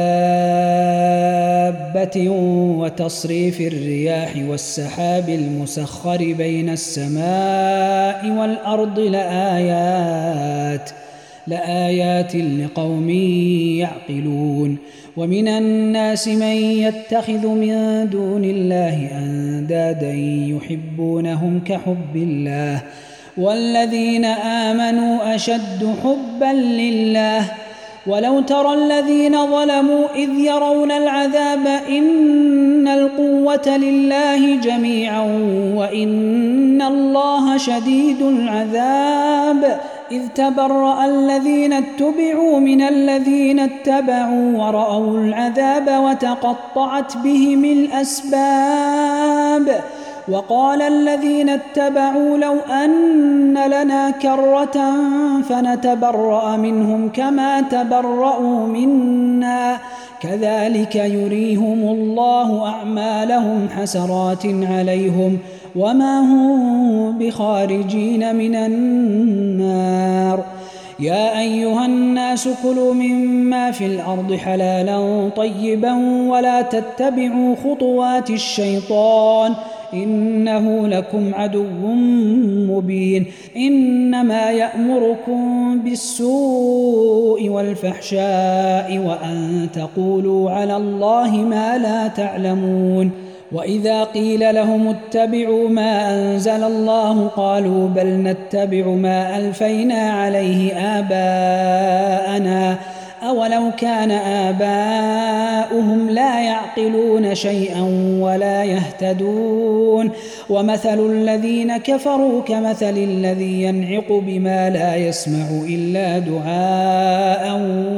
دابة وتصريف الرياح والسحاب المسخر بين السماء والأرض لآيات لآيات لقوم يعقلون. ومن الناس من يتخذ من دون الله أندادا يحبونهم كحب الله والذين آمنوا أشد حبا لله. ولو ترى الذين ظلموا إذ يرون العذاب إن القوة لله جميعا وإن الله شديد العذاب. إذ تبرأ الذين اتبعوا من الذين اتبعوا ورأوا العذاب وتقطعت بهم الأسباب. وقال الذين اتبعوا لو أن لنا كرة فنتبرأ منهم كما تبرأوا منا كذلك يريهم الله أعمالهم حسرات عليهم وما هم بخارجين من النار. يا أيها الناس كلوا مما في الأرض حلالا طيبا ولا تتبعوا خطوات الشيطان إنه لكم عدو مبين. إنما يأمركم بالسوء والفحشاء وأن تقولوا على الله ما لا تعلمون. وإذا قيل لهم اتبعوا ما أنزل الله قالوا بل نتبع ما ألفينا عليه آباءنا أولو كان آباؤهم لا يعقلون شيئا ولا يهتدون. ومثل الذين كفروا كمثل الذي ينعق بما لا يسمع إلا دعاء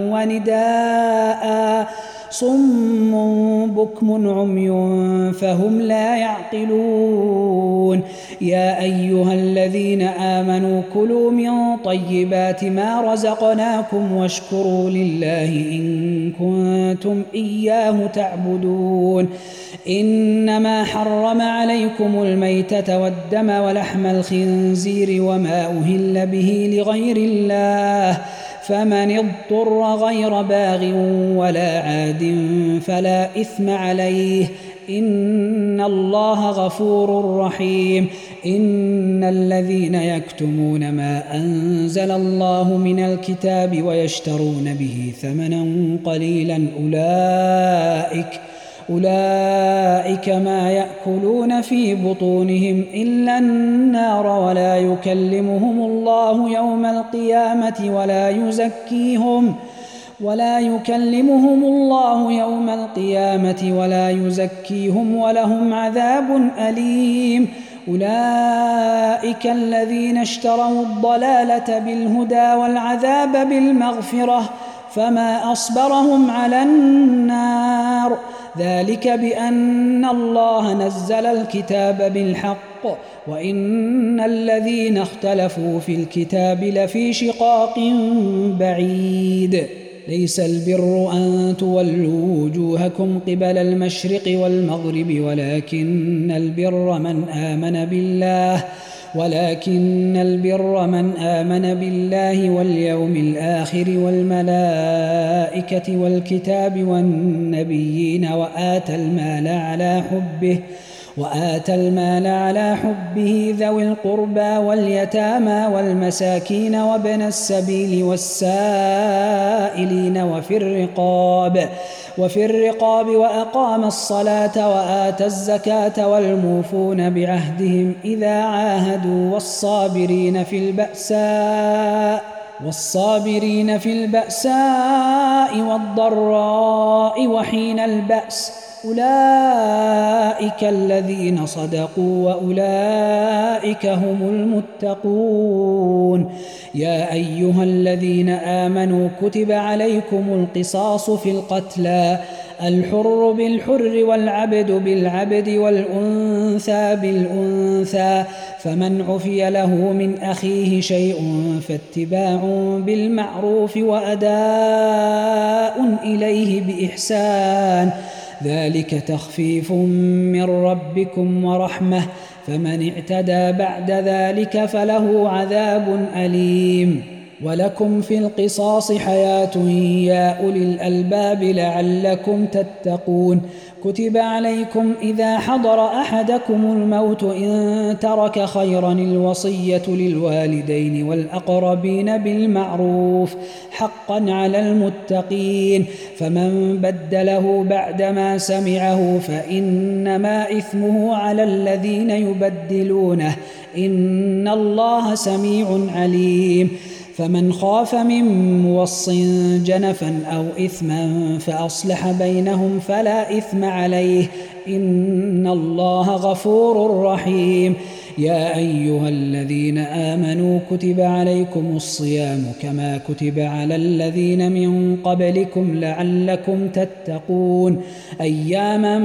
ونداء صم بكم عمي فهم لا يعقلون. يا أيها الذين آمنوا كلوا من طيبات ما رزقناكم واشكروا لله إن كنتم إياه تعبدون. إنما حرم عليكم الميتة والدم ولحم الخنزير وما أهل به لغير الله فمن اضطر غير باغ ولا عاد فلا إثم عليه إن الله غفور رحيم. إن الذين يكتمون ما أنزل الله من الكتاب ويشترون به ثمنا قليلا أولئك أولئك ما يأكلون في بطونهم إلا النار ولا يكلمهم الله يوم القيامة ولا يزكيهم ولا يكلمهم الله يوم القيامة ولا يزكيهم ولهم عذاب أليم. أولئك الذين اشتروا الضلالة بالهدى والعذاب بالمغفرة فما أصبرهم على النار ذلك بأن الله نزل الكتاب بالحق وإن الذين اختلفوا في الكتاب لفي شقاق بعيد. ليس البر أن تولوا وجوهكم قبل المشرق والمغرب ولكن البر من آمن بالله ولكن البر من آمن بالله واليوم الآخر والملائكة والكتاب والنبيين وآتى المال على حبه وآتى المال على حبه ذوي القربى واليتامى والمساكين وابن السبيل والسائلين وفي الرقاب وفي الرقاب وأقام الصلاة وآتى الزكاة والموفون بعهدهم إذا عاهدوا والصابرين في البأساء والصابرين في البأساء والضراء وحين البأس أولئك الذين صدقوا وأولئك هم المتقون. يا أيها الذين آمنوا كتب عليكم القصاص في القتلى الحر بالحر والعبد بالعبد والأنثى بالأنثى فمن عفي له من أخيه شيء فاتباع بالمعروف وأداء إليه بإحسان ذلك تخفيف من ربكم ورحمة فمن اعتدى بعد ذلك فله عذاب أليم. ولكم في القصاص حياة يا أولي الألباب لعلكم تتقون. كتب عليكم إذا حضر أحدكم الموت إن ترك خيرا الوصية للوالدين والأقربين بالمعروف حقا على المتقين فمن بدله بعدما سمعه فإنما إثمه على الذين يبدلونه إن الله سميع عليم. فمن خاف من موص جنفا أو إثما فأصلح بينهم فلا إثم عليه إن الله غفور رحيم. يا أيها الذين آمنوا كتب عليكم الصيام كما كتب على الذين من قبلكم لعلكم تتقون أياما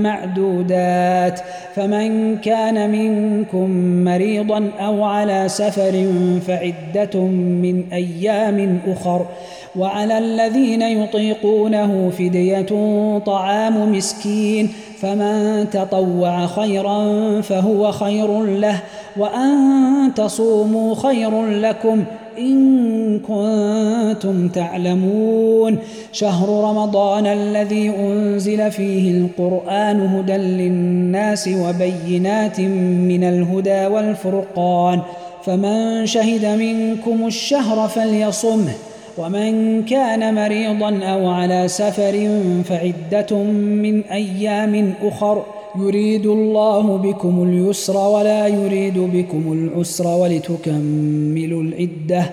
معدودات فمن كان منكم مريضا أو على سفر فعدة من أيام أخر وعلى الذين يطيقونه فدية طعام مسكين فمن تطوع خيرا فهو خير له وأن تصوموا خير لكم إن كنتم تعلمون. شهر رمضان الذي أنزل فيه القرآن هدى للناس وبينات من الهدى والفرقان فمن شهد منكم الشهر فليصمه ومن كان مريضا أو على سفر فعدة من أيام أخر يريد الله بكم اليسر ولا يريد بكم العسر ولتكملوا العدة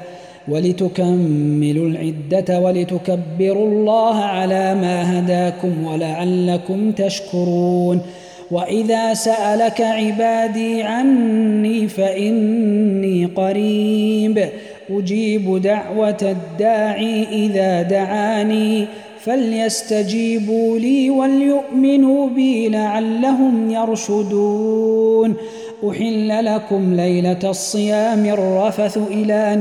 ولتكملوا العدة ولتكبروا الله على ما هداكم ولعلكم تشكرون. وإذا سألك عبادي عني فإني قريب أجيب دعوة الداعي إذا دعاني فليستجيبوا لي وليؤمنوا بي لعلهم يرشدون. أحل لكم ليلة الصيام الرفث إلى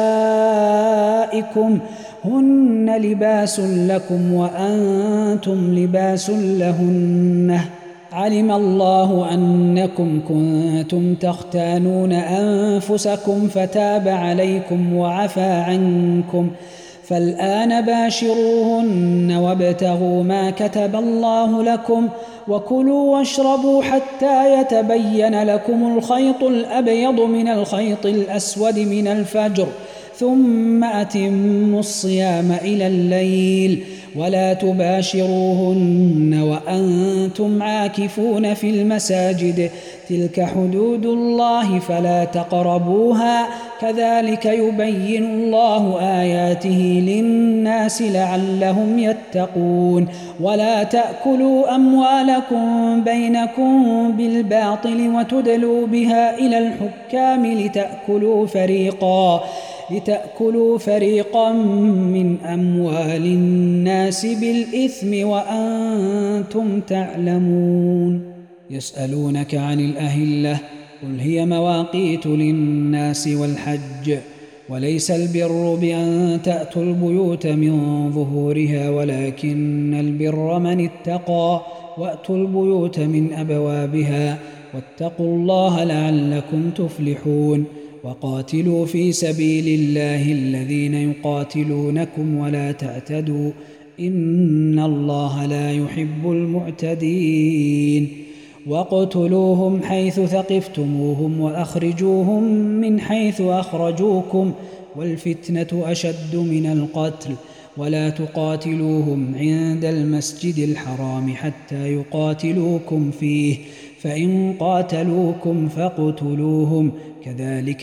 نسائكم هن لباس لكم وأنتم لباس لهن علم الله أنكم كنتم تختانون أنفسكم فتاب عليكم وعفى عنكم فالآن باشروهن وابتغوا ما كتب الله لكم وكلوا واشربوا حتى يتبين لكم الخيط الأبيض من الخيط الأسود من الفجر ثم أتموا الصيام إلى الليل ولا تباشروهن وأنتم عاكفون في المساجد تلك حدود الله فلا تقربوها كذلك يبين الله آياته للناس لعلهم يتقون. ولا تأكلوا أموالكم بينكم بالباطل وتدلوا بها إلى الحكام لتأكلوا فريقا لتأكلوا فريقا من أموال الناس بالإثم وأنتم تعلمون. يسألونك عن الأهلة قل هي مواقيت للناس والحج وليس البر بأن تأتوا البيوت من ظهورها ولكن البر من اتقى وأتوا البيوت من أبوابها واتقوا الله لعلكم تفلحون. وقاتلوا في سبيل الله الذين يقاتلونكم ولا تعتدوا إن الله لا يحب المعتدين. واقتلوهم حيث ثقفتموهم وأخرجوهم من حيث أخرجوكم والفتنة أشد من القتل ولا تقاتلوهم عند المسجد الحرام حتى يقاتلوكم فيه فإن قاتلوكم فاقتلوهم كذلك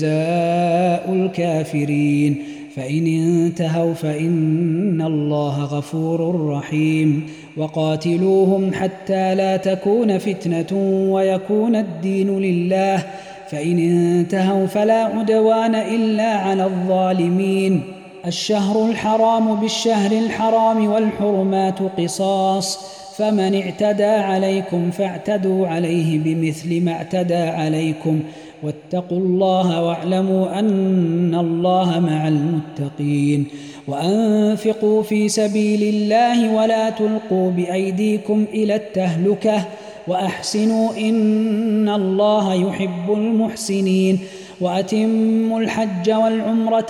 جزاء الكافرين فإن انتهوا فإن الله غفور رحيم وقاتلوهم حتى لا تكون فتنة ويكون الدين لله فإن انتهوا فلا عدوان إلا على الظالمين الشهر الحرام بالشهر الحرام والحرمات قصاص فمن اعتدى عليكم فاعتدوا عليه بمثل ما اعتدى عليكم واتقوا الله واعلموا أن الله مع المتقين وأنفقوا في سبيل الله ولا تلقوا بأيديكم إلى التهلكة وأحسنوا إن الله يحب المحسنين وأتموا الحج والعمرة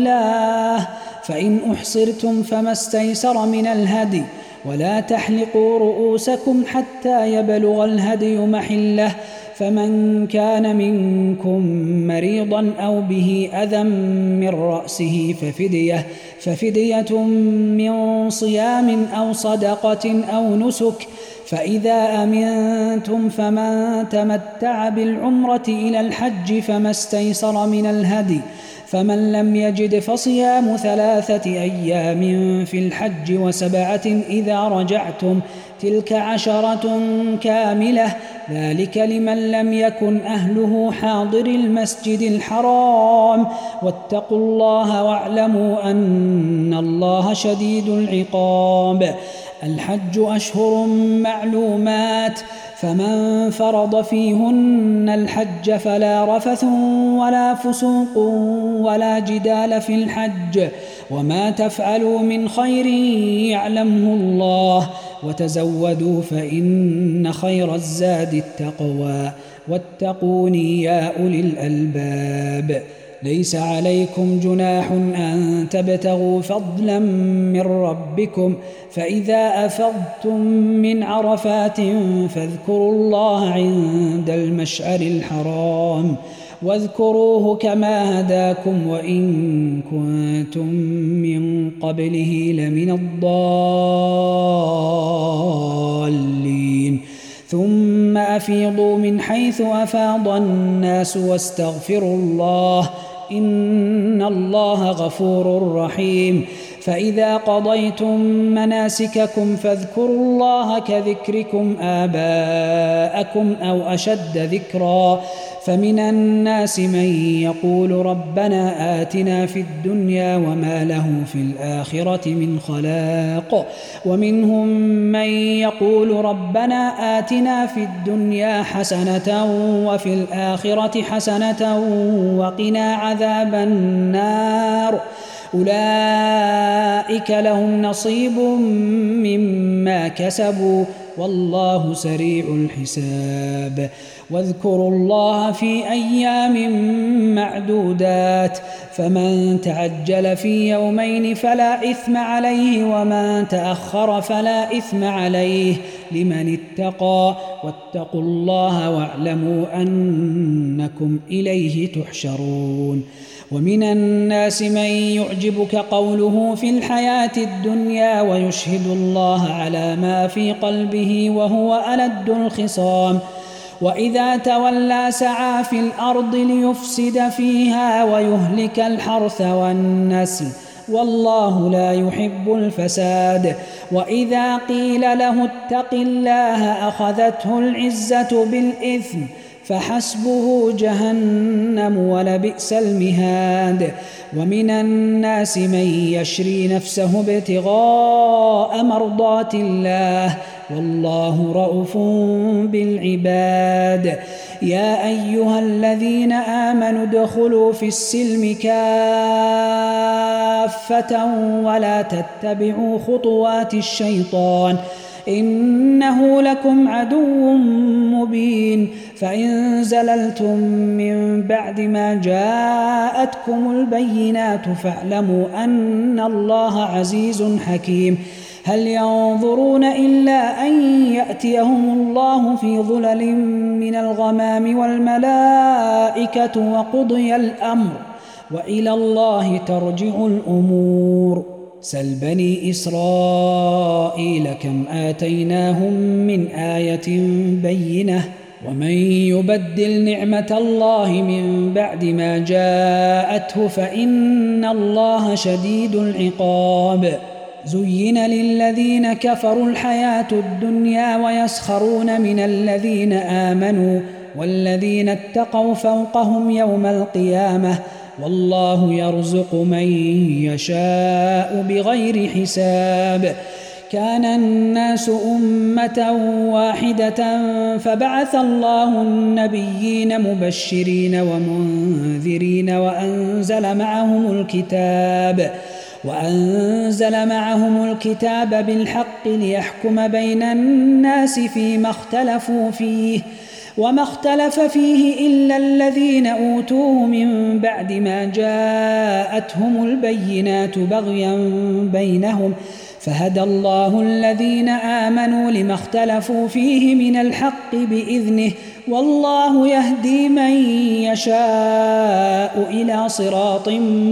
لله فإن أحصرتم فما استيسر من الهدي ولا تحلقوا رؤوسكم حتى يبلغ الهدي محله فمن كان منكم مريضا أو به أذى من رأسه ففدية, ففدية من صيام أو صدقة أو نسك فإذا أمنتم فمن تمتع بالعمرة إلى الحج فما استيسر من الهدي فمن لم يجد فصيام ثلاثة أيام في الحج وسبعة إذا رجعتم تلك عشرة كاملة ذلك لمن لم يكن أهله حاضر المسجد الحرام واتقوا الله واعلموا أن الله شديد العقاب الحج أشهر معلومات فمن فرض فيهن الحج فلا رفث ولا فسوق ولا جدال في الحج وما تفعلوا من خير يعلمه الله وتزودوا فإن خير الزاد التقوى واتقوني يا أولي الألباب ليس عليكم جناح أن تبتغوا فضلا من ربكم فإذا أفضتم من عرفات فاذكروا الله عند المشعر الحرام واذكروه كما هداكم وإن كنتم من قبله لمن الضالين ثم أفيضوا من حيث أفاض الناس واستغفروا الله إن الله غفور رحيم فإذا قضيتم مناسككم فاذكروا الله كذكركم آباءكم أو أشد ذكرا فمن الناس من يقول ربنا آتنا في الدنيا وما له في الآخرة من خلاق ومنهم من يقول ربنا آتنا في الدنيا حسنة وفي الآخرة حسنة وقنا عذاب النار أولئك لهم نصيب مما كسبوا والله سريع الحساب واذكروا الله في أيام معدودات فمن تعجل في يومين فلا إثم عليه ومن تأخر فلا إثم عليه لمن اتقى واتقوا الله واعلموا أنكم إليه تحشرون ومن الناس من يعجبك قوله في الحياة الدنيا ويشهد الله على ما في قلبه وهو ألد الخصام وإذا تولى سعى في الأرض ليفسد فيها ويهلك الحرث والنسل والله لا يحب الفساد وإذا قيل له اتق الله أخذته العزة بالإثم فحسبه جهنم ولبئس المهاد ومن الناس من يشري نفسه ابتغاء مرضات الله والله رؤوف بالعباد يا أيها الذين آمنوا ادخلوا في السلم كافة ولا تتبعوا خطوات الشيطان إنه لكم عدو مبين فإن زللتم من بعد ما جاءتكم البينات فاعلموا أن الله عزيز حكيم هل ينظرون إلا أن يأتيهم الله في ظلل من الغمام والملائكة وقضي الأمر وإلى الله ترجع الأمور سل بني إسرائيل كم آتيناهم من آية بينة ومن يبدل نعمة الله من بعد ما جاءته فإن الله شديد العقاب زين للذين كفروا الحياة الدنيا ويسخرون من الذين آمنوا والذين اتقوا فوقهم يوم القيامة والله يرزق من يشاء بغير حساب كان الناس أمة واحدة فبعث الله النبيين مبشرين ومنذرين وأنزل معهم الكتاب وأنزل معهم الكتاب بالحق ليحكم بين الناس فيما اختلفوا فيه وما اختلف فيه إلا الذين أوتوه من بعد ما جاءتهم البينات بغيا بينهم فهدى الله الذين آمنوا لما اختلفوا فيه من الحق بإذنه والله يهدي من يشاء إلى صراط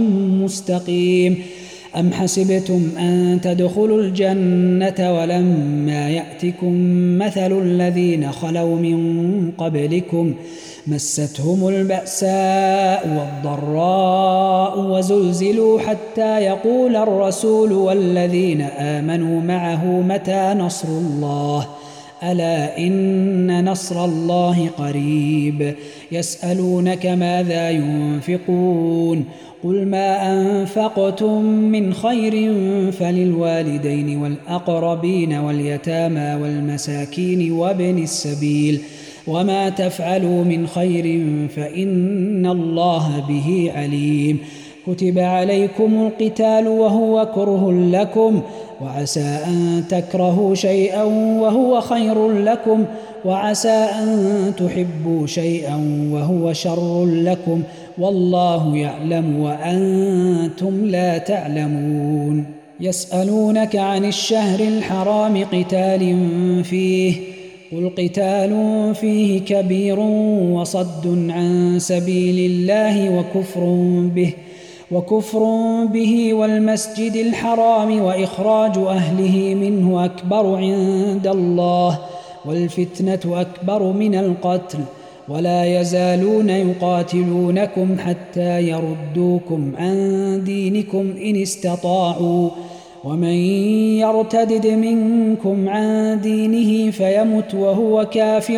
مستقيم أم حسبتم أن تدخلوا الجنة ولما يأتكم مثل الذين خلوا من قبلكم مستهم البأساء والضراء وزلزلوا حتى يقول الرسول والذين آمنوا معه متى نصر الله ألا إن نصر الله قريب يسألونك ماذا ينفقون قل ما أنفقتم من خير فللوالدين والأقربين واليتامى والمساكين وابن السبيل وما تفعلوا من خير فإن الله به عليم كتب عليكم القتال وهو كره لكم وعسى أن تكرهوا شيئا وهو خير لكم وعسى أن تحبوا شيئا وهو شر لكم والله يعلم وأنتم لا تعلمون يسألونك عن الشهر الحرام قتال فيه قل قتال فيه كبير وصد عن سبيل الله وكفر به وكفر به والمسجد الحرام وإخراج أهله منه أكبر عند الله والفتنة أكبر من القتل ولا يزالون يقاتلونكم حتى يردوكم عن دينكم إن استطاعوا ومن يرتدد منكم عن دينه فيمت وهو كافر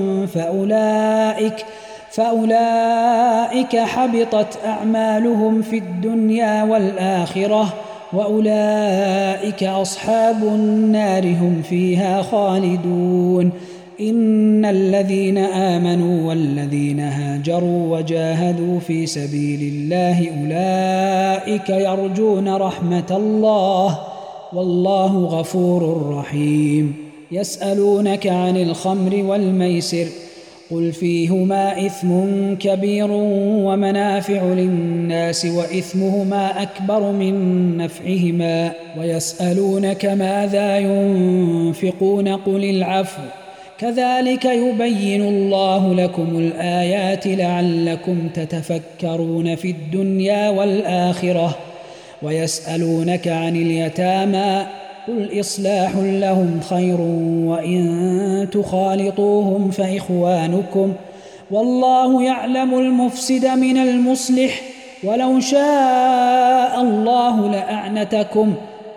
فأولئك فأولئك حبطت أعمالهم في الدنيا والآخرة وأولئك أصحاب النار هم فيها خالدون إن الذين آمنوا والذين هاجروا وجاهدوا في سبيل الله أولئك يرجون رحمة الله والله غفور رحيم يسألونك عن الخمر والميسر قل فيهما إثم كبير ومنافع للناس وإثمهما أكبر من نفعهما ويسألونك ماذا ينفقون قل العفو كذلك يبين الله لكم الآيات لعلكم تتفكرون في الدنيا والآخرة ويسألونك عن اليتامى قل إصلاح لهم خير وإن تخالطوهم فإخوانكم والله يعلم المفسد من المصلح ولو شاء الله لأعنتكم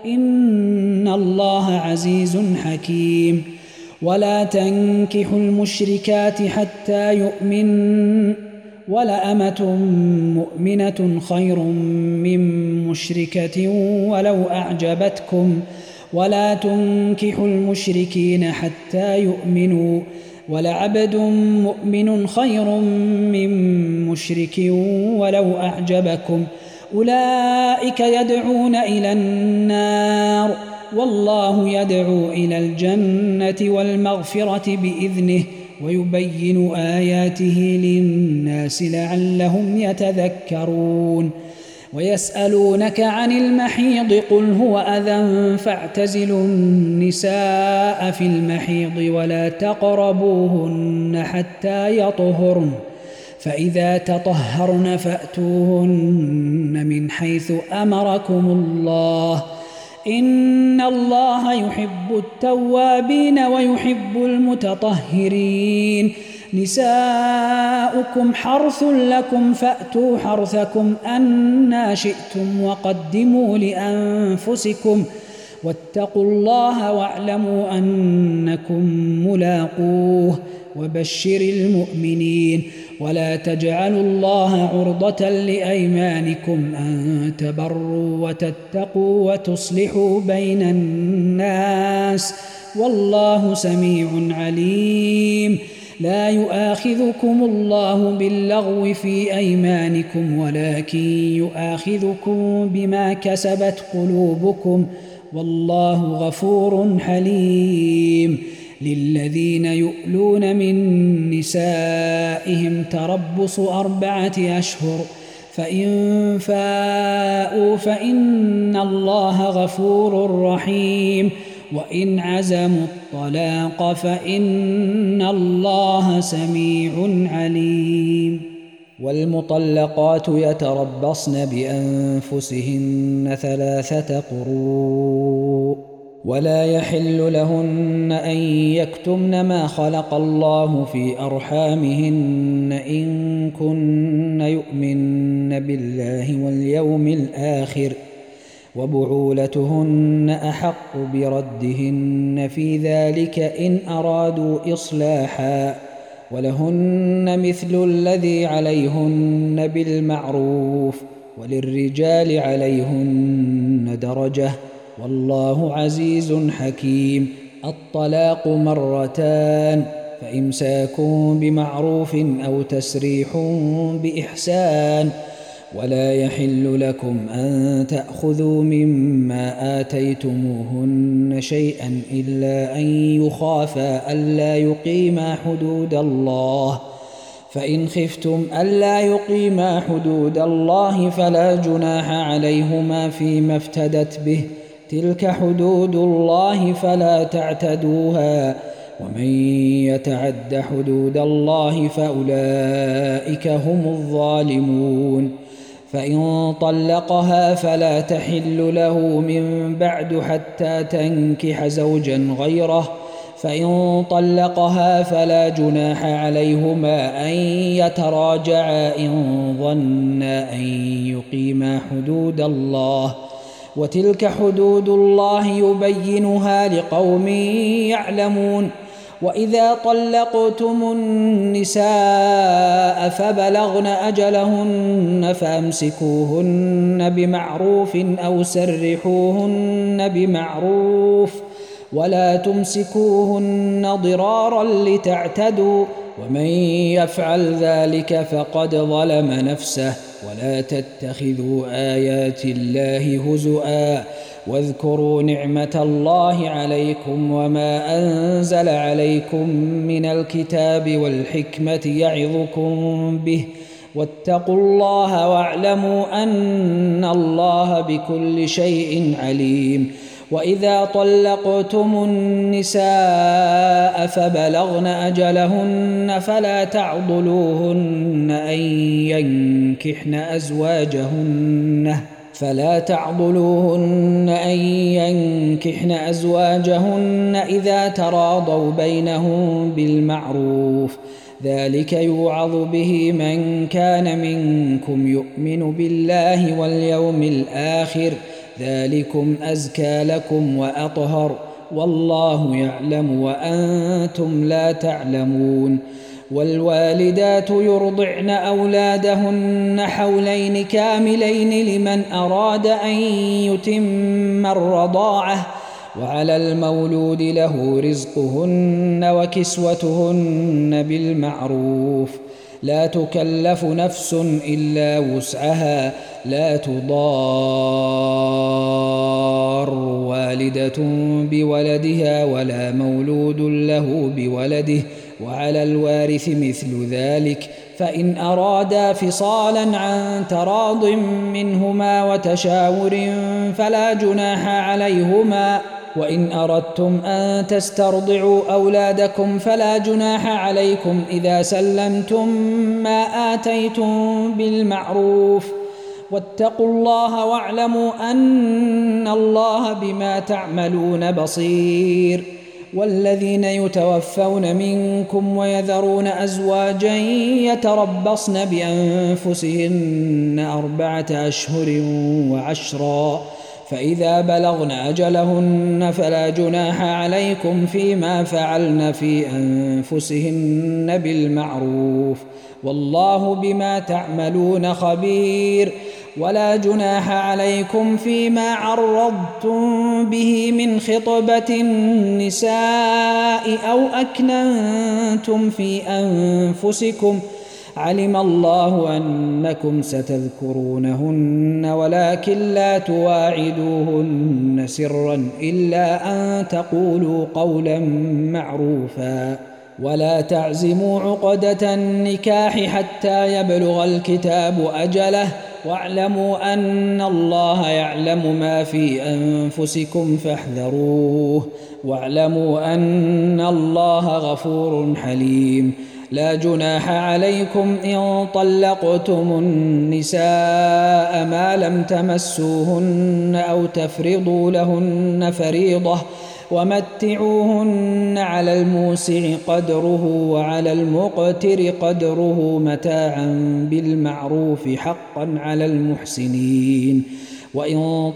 إن الله عزيز حكيم ولا تنكحوا المشركات حتى يؤمن ولأمة مؤمنة خير من مشركة ولو أعجبتكم ولا تنكحوا المشركين حتى يؤمنوا ولعبد مؤمن خير من مشرك ولو أعجبكم أولئك يدعون إلى النار والله يدعو إلى الجنة والمغفرة بإذنه ويبين آياته للناس لعلهم يتذكرون ويسألونك عن المحيض قل هو أذى فاعتزلوا النساء في المحيض ولا تقربوهن حتى يطهرن فإذا تطهرن فأتوهن من حيث أمركم الله إن الله يحب التوابين ويحب المتطهرين نساؤكم حرث لكم فأتوا حرثكم أنى شئتم وقدموا لأنفسكم واتقوا الله واعلموا أنكم ملاقوه وبشر المؤمنين ولا تجعلوا الله عرضة لأيمانكم أن تبروا وتتقوا وتصلحوا بين الناس والله سميع عليم لا يؤاخذكم الله باللغو في أيمانكم ولكن يؤاخذكم بما كسبت قلوبكم والله غفور حليم للذين يؤلون من نسائهم تربص أربعة أشهر فإن فاءوا فإن الله غفور رحيم وإن عزموا الطلاق فإن الله سميع عليم والمطلقات يتربصن بأنفسهن ثلاثة قروء ولا يحل لهن أن يكتمن ما خلق الله في أرحامهن إن كن يؤمن بالله واليوم الآخر وبعولتهن أحق بردهن في ذلك إن أرادوا إصلاحا ولهن مثل الذي عليهن بالمعروف وللرجال عليهن درجة والله عزيز حكيم الطلاق مرتان فإمساك بمعروف أو تسريح بإحسان ولا يحل لكم أن تأخذوا مما آتيتموهن شيئا إلا أن يخافا ألا يقيما حدود الله فإن خفتم ألا يقيما حدود الله فلا جناح عليهما فيما افتدت به تلك حدود الله فلا تعتدوها ومن يتعد حدود الله فأولئك هم الظالمون فإن طلقها فلا تحل له من بعد حتى تنكح زوجا غيره فإن طلقها فلا جناح عليهما أن يتراجعا إن ظنا أن يقيما حدود الله وتلك حدود الله يبينها لقوم يعلمون وإذا طلقتم النساء فبلغن أجلهن فأمسكوهن بمعروف أو سرحوهن بمعروف ولا تمسكوهن ضرارا لتعتدوا ومن يفعل ذلك فقد ظلم نفسه ولا تتخذوا آيات الله هزؤا واذكروا نعمة الله عليكم وما أنزل عليكم من الكتاب والحكمة يعظكم به واتقوا الله واعلموا أن الله بكل شيء عليم وإذا طلقتم النساء فبلغن أجلهن فلا تعضلوهن أن ينكحن أزواجهن فلا تعضلوهن أن ينكحن أزواجهن إذا تراضوا بينهم بالمعروف ذلك يوعظ به من كان منكم يؤمن بالله واليوم الآخر ذلكم أزكى لكم وأطهر والله يعلم وأنتم لا تعلمون والوالدات يرضعن أولادهن حولين كاملين لمن أراد أن يتم الرضاعة وعلى المولود له رزقهن وكسوتهن بالمعروف لا تكلف نفس إلا وسعها لا تضار والدة بولدها ولا مولود له بولده وعلى الوارث مثل ذلك، فإن أرادا فصالا عن تراض منهما وتشاور فلا جناح عليهما. وإن أردتم أن تسترضعوا أولادكم فلا جناح عليكم إذا سلمتم ما آتيتم بالمعروف، واتقوا الله واعلموا أن الله بما تعملون بصير. والذين يتوفون منكم ويذرون أزواجا يتربصن بأنفسهن أربعة أشهر وعشرا، فإذا بلغن أجلهن فلا جناح عليكم فيما فعلن في أنفسهن بالمعروف، والله بما تعملون خبير. ولا جناح عليكم فيما عرضتم به من خطبة النساء أو أكننتم في أنفسكم، علم الله أنكم ستذكرونهن ولكن لا تواعدوهن سرا إلا أن تقولوا قولا معروفا. ولا تعزموا عقدة النكاح حتى يبلغ الكتاب أجله، واعلموا أن الله يعلم ما في أنفسكم فاحذروه، واعلموا أن الله غفور حليم. لا جناح عليكم إن طلقتم النساء ما لم تمسوهن أو تفرضوا لهن فريضة، ومتعوهن على الموسع قدره وعلى المقتر قدره متاعا بالمعروف حقا على المحسنين. وإن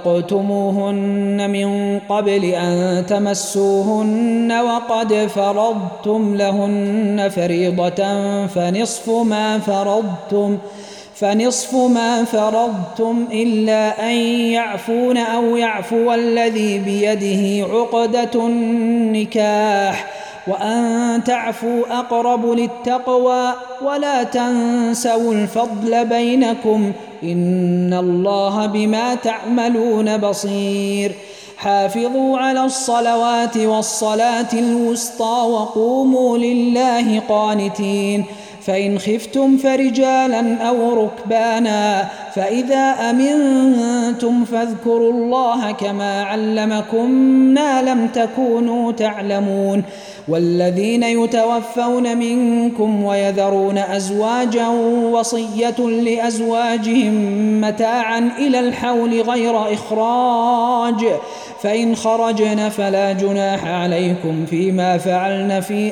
طلقتموهن من قبل أن تمسوهن وقد فرضتم لهن فريضة فنصف ما فرضتم فنصف ما فرضتم إلا أن يعفون أو يعفو الذي بيده عقدة النكاح، وأن تعفوا أقرب للتقوى، ولا تنسوا الفضل بينكم، إن الله بما تعملون بصير. حافظوا على الصلوات والصلاة الوسطى وقوموا لله قانتين. فإن خفتم فرجالا أو ركبانا فإذا أمنتم فاذكروا الله كما علمكم ما لم تكونوا تعلمون. والذين يتوفون منكم ويذرون أزواجا وصية لأزواجهم متاعا إلى الحول غير إخراج، فإن خرجن فلا جناح عليكم فيما فعلن في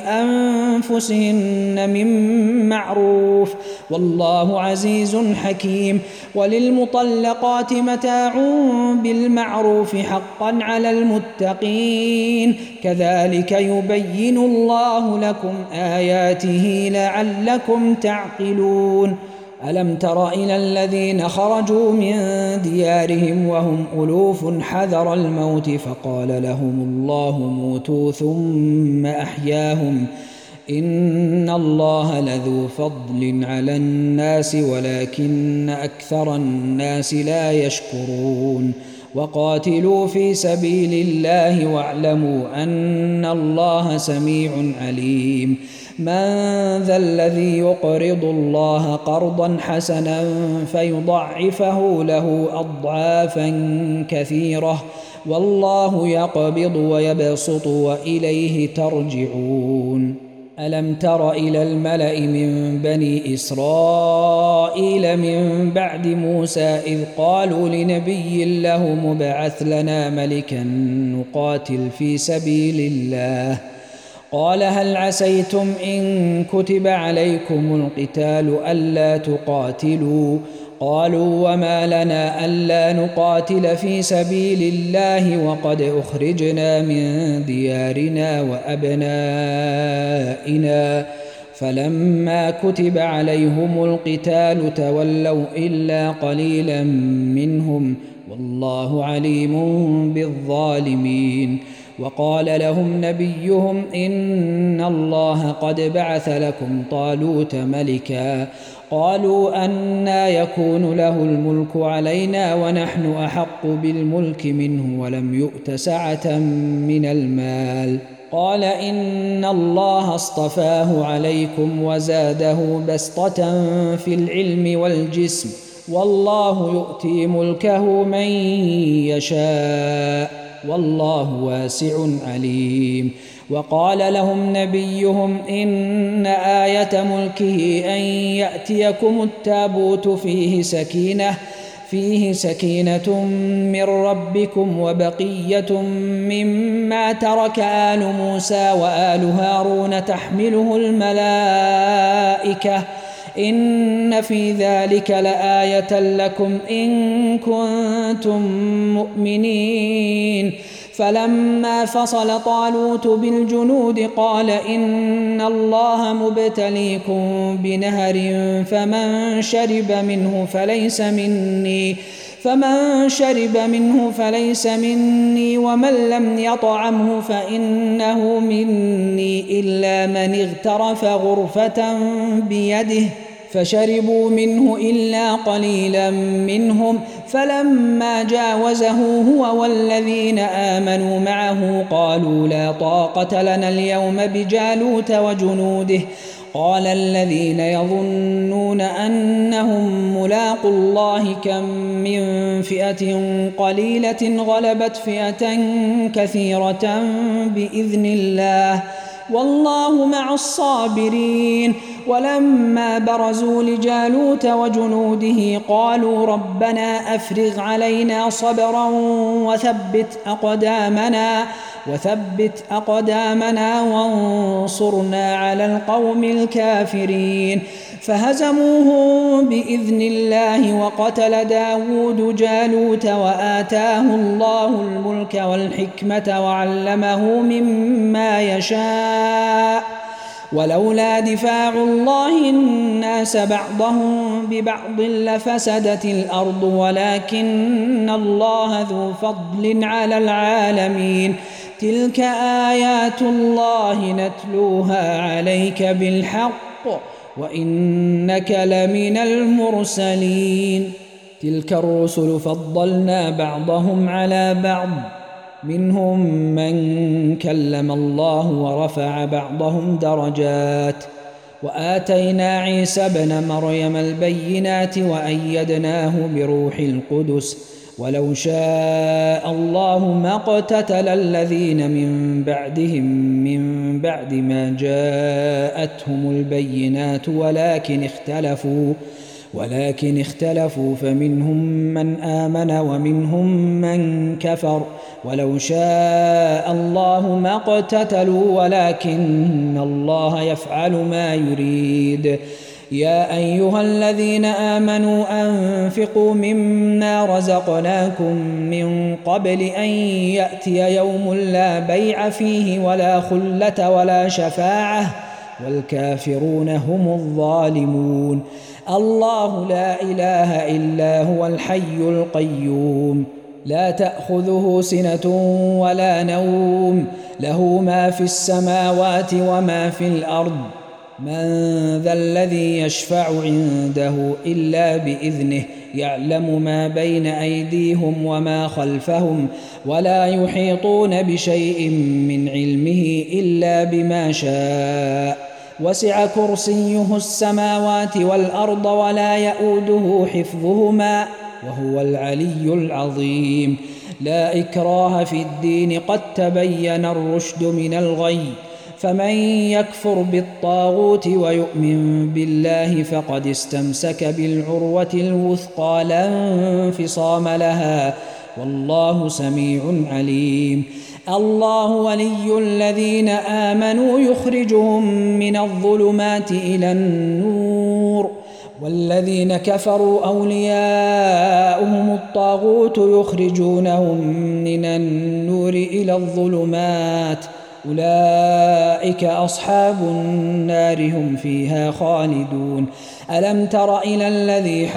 أنفسهن من معروف، والله عزيز حكيم. وللمطلقات متاع بالمعروف حقا على المتقين، كذلك يبين الله لكم آياته لعلكم تعقلون. ألم تر إلى الذين خرجوا من ديارهم وهم ألوف حذر الموت فقال لهم الله موتوا ثم أحياهم، إن الله لذو فضل على الناس ولكن أكثر الناس لا يشكرون. وقاتلوا في سبيل الله واعلموا أن الله سميع عليم. من ذا الذي يقرض الله قرضا حسنا فيضعفه له أضعافا كثيرة، والله يقبض ويبسط وإليه ترجعون. ألم تر إلى الملأ من بني إسرائيل من بعد موسى إذ قالوا لنبي له مبعث لنا ملكا نقاتل في سبيل الله، قال هل عسيتم إن كتب عليكم القتال ألا تقاتلوا؟ قالوا وما لنا ألا نقاتل في سبيل الله وقد أخرجنا من ديارنا وأبنائنا، فلما كتب عليهم القتال تولوا إلا قليلا منهم، والله عليم بالظالمين. وقال لهم نبيهم إن الله قد بعث لكم طالوت ملكا، قالوا أنى يكون له الملك علينا ونحن أحق بالملك منه ولم يؤت سعة من المال، قال إن الله اصطفاه عليكم وزاده بسطة في العلم والجسم والله يؤتي ملكه من يشاء والله واسع عليم. وقال لهم نبيهم إن آية ملكه أن يأتيكم التابوت فيه سكينة فيه سكينة من ربكم وبقية مما ترك آل موسى وآل هارون تحمله الملائكة إن في ذلك لآية لكم إن كنتم مؤمنين. فلما فصل طالوت بالجنود قال إن الله مبتليكم بنهر فمن شرب منه فليس مني فمن شرب منه فليس مني ومن لم يطعمه فإنه مني إلا من اغترف غرفة بيده فشربوا منه إلا قليلا منهم. فلما جاوزه هو والذين آمنوا معه قالوا لا طاقة لنا اليوم بجالوت وجنوده. قال الذين يظنون أنهم ملاقوا الله كم من فئة قليلة غلبت فئة كثيرة بإذن الله والله مع الصابرين. ولما برزوا لجالوت وجنوده قالوا ربنا أفرغ علينا صبرا وثبت أقدامنا وثبت أقدامنا وانصرنا على القوم الكافرين. فهزموهم بإذن الله وقتل داود جالوت وآتاه الله الملك والحكمة وعلمه مما يشاء ولولا دفاع الله الناس بعضهم ببعض لفسدت الأرض ولكن الله ذو فضل على العالمين. تلك آيات الله نتلوها عليك بالحق وإنك لمن المرسلين. تلك الرسل فضلنا بعضهم على بعض منهم من كلم الله ورفع بعضهم درجات وآتينا عيسى ابن مريم البينات وأيدناه بروح القدس ولو شاء الله ما اقتتل الذين من بعدهم من بعد ما جاءتهم البينات ولكن اختلفوا ولكن اختلفوا فمنهم من آمن ومنهم من كفر ولو شاء الله ما اقتتلوا ولكن الله يفعل ما يريد. يا أيها الذين آمنوا أنفقوا مما رزقناكم من قبل أن يأتي يوم لا بيع فيه ولا خلة ولا شفاعة والكافرون هم الظالمون. الله لا إله إلا هو الحي القيوم لا تأخذه سنة ولا نوم له ما في السماوات وما في الأرض من ذا الذي يشفع عنده إلا بإذنه يعلم ما بين أيديهم وما خلفهم ولا يحيطون بشيء من علمه إلا بما شاء وسع كرسيه السماوات والأرض ولا يؤوده حفظهما وهو العلي العظيم. لا إكراه في الدين قد تبين الرشد من الغي فمن يكفر بالطاغوت ويؤمن بالله فقد استمسك بالعروة الوثقى لا انفصام لها والله سميع عليم. الله ولي الذين آمنوا يخرجهم من الظلمات إلى النور والذين كفروا أولياؤهم الطاغوت يخرجونهم من النور إلى الظلمات أولئك أصحاب النار هم فيها خالدون. ألم تر إلى الذي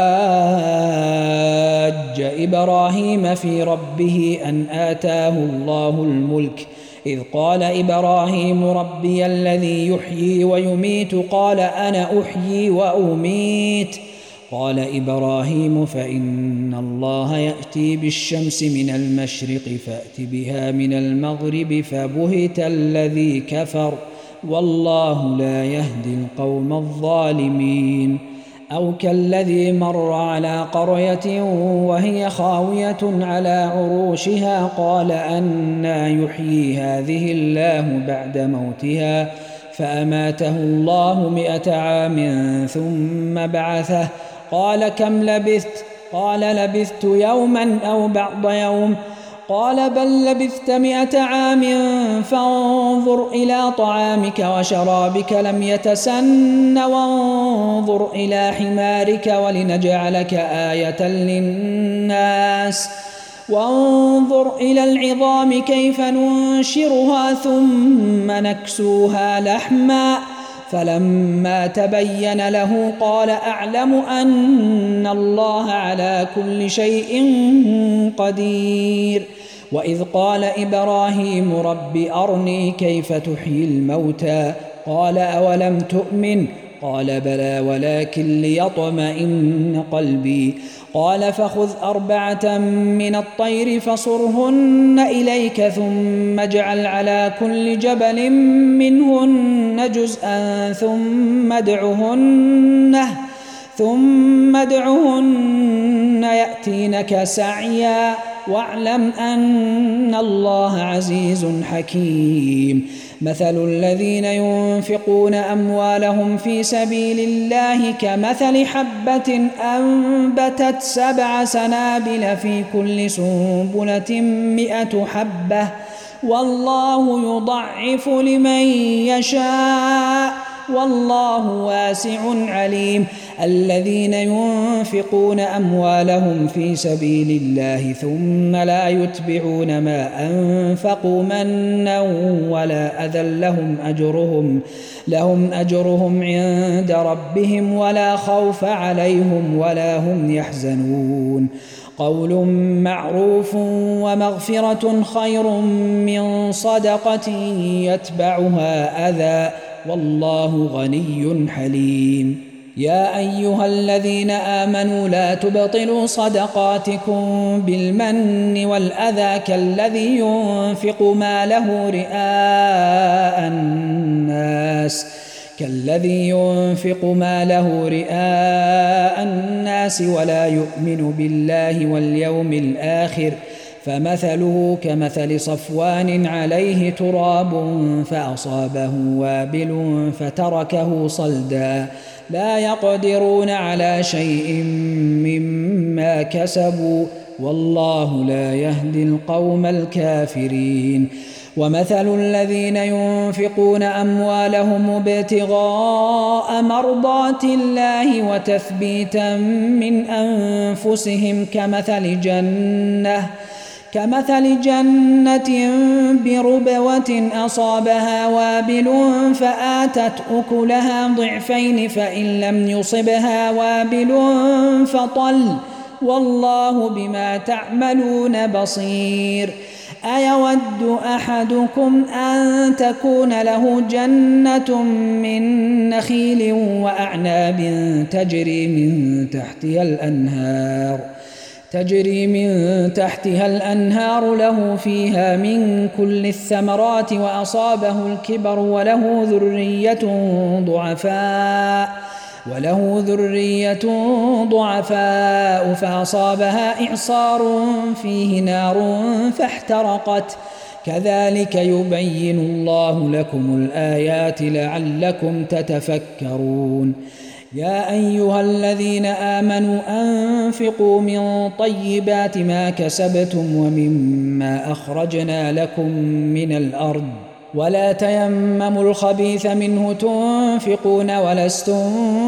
حاج إبراهيم في ربه أن آتاه الله الملك إذ قال إبراهيم ربي الذي يحيي ويميت قال أنا أحيي وأميت قال إبراهيم فإن الله يأتي بالشمس من المشرق فأت بها من المغرب فبهت الذي كفر والله لا يهدي القوم الظالمين. أو كالذي مر على قرية وهي خاوية على عروشها قال أنى يحيي هذه الله بعد موتها فأماته الله مئة عام ثم بعثه قال كم لبثت؟ قال لبثت يوما أو بعض يوم. قال بل لبثت مئة عام فانظر إلى طعامك وشرابك لم يتسن وانظر إلى حمارك ولنجعلك آية للناس وانظر إلى العظام كيف ننشرها ثم نكسوها لحما فلما تبين له قال أعلم أن الله على كل شيء قدير. وإذ قال إبراهيم رب أرني كيف تحيي الموتى قال أولم تؤمن قال بلى ولكن ليطمئن قلبي قال فخذ أربعة من الطير فصرهن إليك ثم اجعل على كل جبل منهن جزءا ثم ادعهن ثم ادعهن يأتينك سعيا واعلم أن الله عزيز حكيم. مثل الذين ينفقون أموالهم في سبيل الله كمثل حبة أنبتت سبع سنابل في كل سنبلة مئة حبة والله يضعف لمن يشاء والله واسع عليم. الذين ينفقون أموالهم في سبيل الله ثم لا يتبعون ما أنفقوا منا ولا أذى لهم أجرهم لهم أجرهم عند ربهم ولا خوف عليهم ولا هم يحزنون. قول معروف ومغفرة خير من صدقة يتبعها أذى والله غني حليم. يا أيها الذين آمنوا لا تبطلوا صدقاتكم بالمن والأذى كالذي ينفق ماله رئاء الناس كالذي ينفق ماله رئاء الناس ولا يؤمن بالله واليوم الآخر فمثله كمثل صفوان عليه تراب فأصابه وابل فتركه صلدا لا يقدرون على شيء مما كسبوا والله لا يهدي القوم الكافرين. ومثل الذين ينفقون أموالهم ابتغاء مرضات الله وتثبيتا من أنفسهم كمثل جنة كمثل جنة بربوة أصابها وابل فآتت أكلها ضعفين فإن لم يصبها وابل فطل والله بما تعملون بصير. أيود أحدكم أن تكون له جنة من نخيل وأعناب تجري من تحتها الأنهار تجري من تحتها الأنهار له فيها من كل الثمرات وأصابه الكبر وله ذرية ضعفاء وله ذرية ضعفاء فأصابها إعصار فيه نار فاحترقت كذلك يبين الله لكم الآيات لعلكم تتفكرون. يا أيها الذين آمنوا أنفقوا من طيبات ما كسبتم ومما أخرجنا لكم من الأرض ولا تيمموا الخبيث منه تنفقون ولستم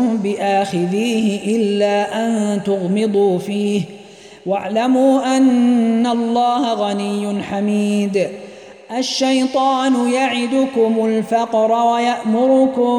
بآخذيه إلا أن تغمضوا فيه واعلموا أن الله غني حميد. الشيطان يعدكم الفقر ويأمركم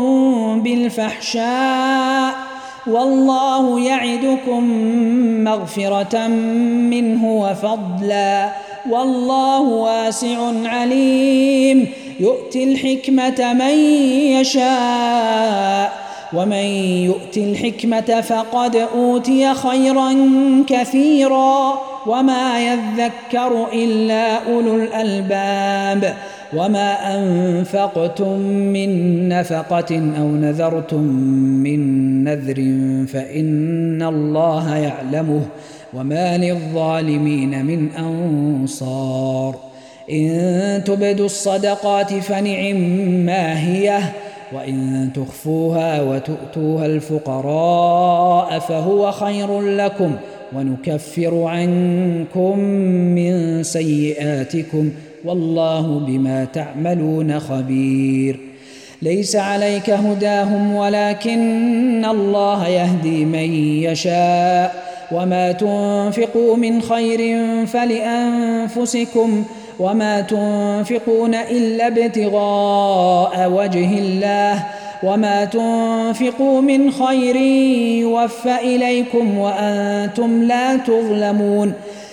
بالفحشاء والله يعدكم مغفرة منه وفضلا والله واسع عليم. يؤتي الحكمة من يشاء ومن يؤت الحكمة فقد أوتي خيرا كثيرا وما يذكر إلا أولو الألباب وما أنفقتم من نفقة أو نذرتم من نذر فإن الله يعلمه وما للظالمين من أنصار إن تبدوا الصدقات فنعما هي وإن تخفوها وتؤتوها الفقراء فهو خير لكم ونكفر عنكم من سيئاتكم والله بما تعملون خبير ليس عليك هداهم ولكن الله يهدي من يشاء وما تنفقوا من خير فلأنفسكم وما تنفقون إلا ابتغاء وجه الله وما تنفقوا من خير يوفى إليكم وأنتم لا تظلمون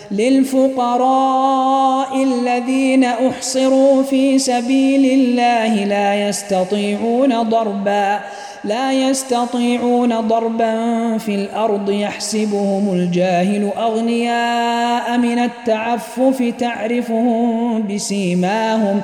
للفقراء الذين أحصروا في سبيل الله لا يستطيعون ضربا لا يستطيعون ضربا في الأرض يحسبهم الجاهل أغنياء من التعفف تعرفهم بسيماهم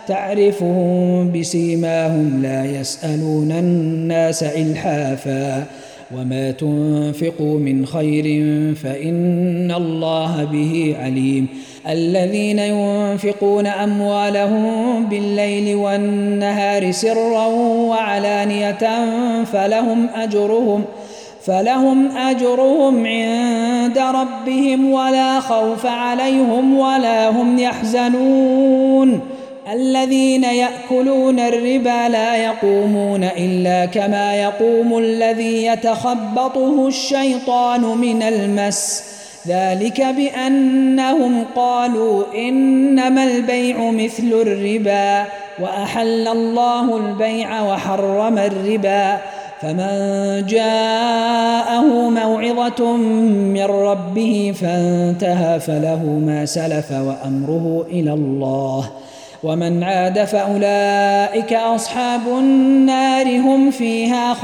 تعرفهم بسيماهم لا يسألون الناس إلحافا وما تنفقوا من خير فإن الله به عليم الذين ينفقون أموالهم بالليل والنهار سرا وعلانية فلهم أجرهم فلهم أجرهم عند ربهم ولا خوف عليهم ولا هم يحزنون الذين يأكلون الربا لا يقومون إلا كما يقوم الذي يتخبطه الشيطان من المس ذلك بأنهم قالوا إنما البيع مثل الربا وأحل الله البيع وحرم الربا فمن جاءه موعظة من ربه فانتهى فله ما سلف وأمره إلى الله ومن عاد فأولئك أصحاب النار هم فيها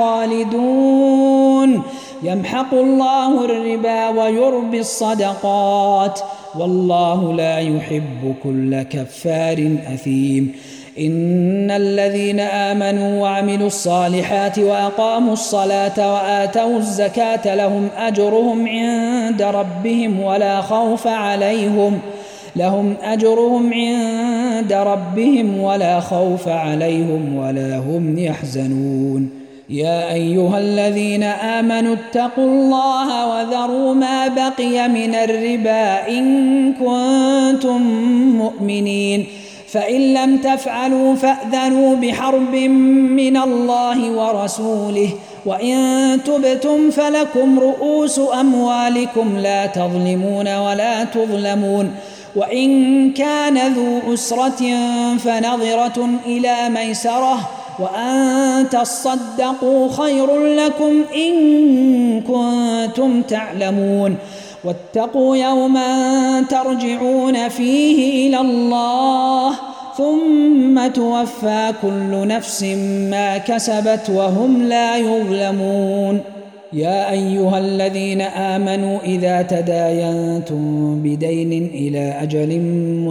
خالدون يمحق الله الربا ويربي الصدقات والله لا يحب كل كفار أثيم إن الذين آمنوا وعملوا الصالحات وأقاموا الصلاة وآتوا الزكاة لهم أجرهم عند ربهم ولا خوف عليهم لهم أجرهم عند ربهم ولا خوف عليهم ولا هم يحزنون يا أيها الذين آمنوا اتقوا الله وذروا ما بقي من الربا إن كنتم مؤمنين فإن لم تفعلوا فأذنوا بحرب من الله ورسوله وإن تبتم فلكم رؤوس أموالكم لا تظلمون ولا تظلمون وإن كان ذو أسرة فنظرة إلى ميسرة وأن تصدقوا خير لكم إن كنتم تعلمون واتقوا يوما ترجعون فيه إلى الله ثم توفى كل نفس ما كسبت وهم لا يظلمون يا أيها الذين آمنوا إذا تداينتم بدين إلى أجل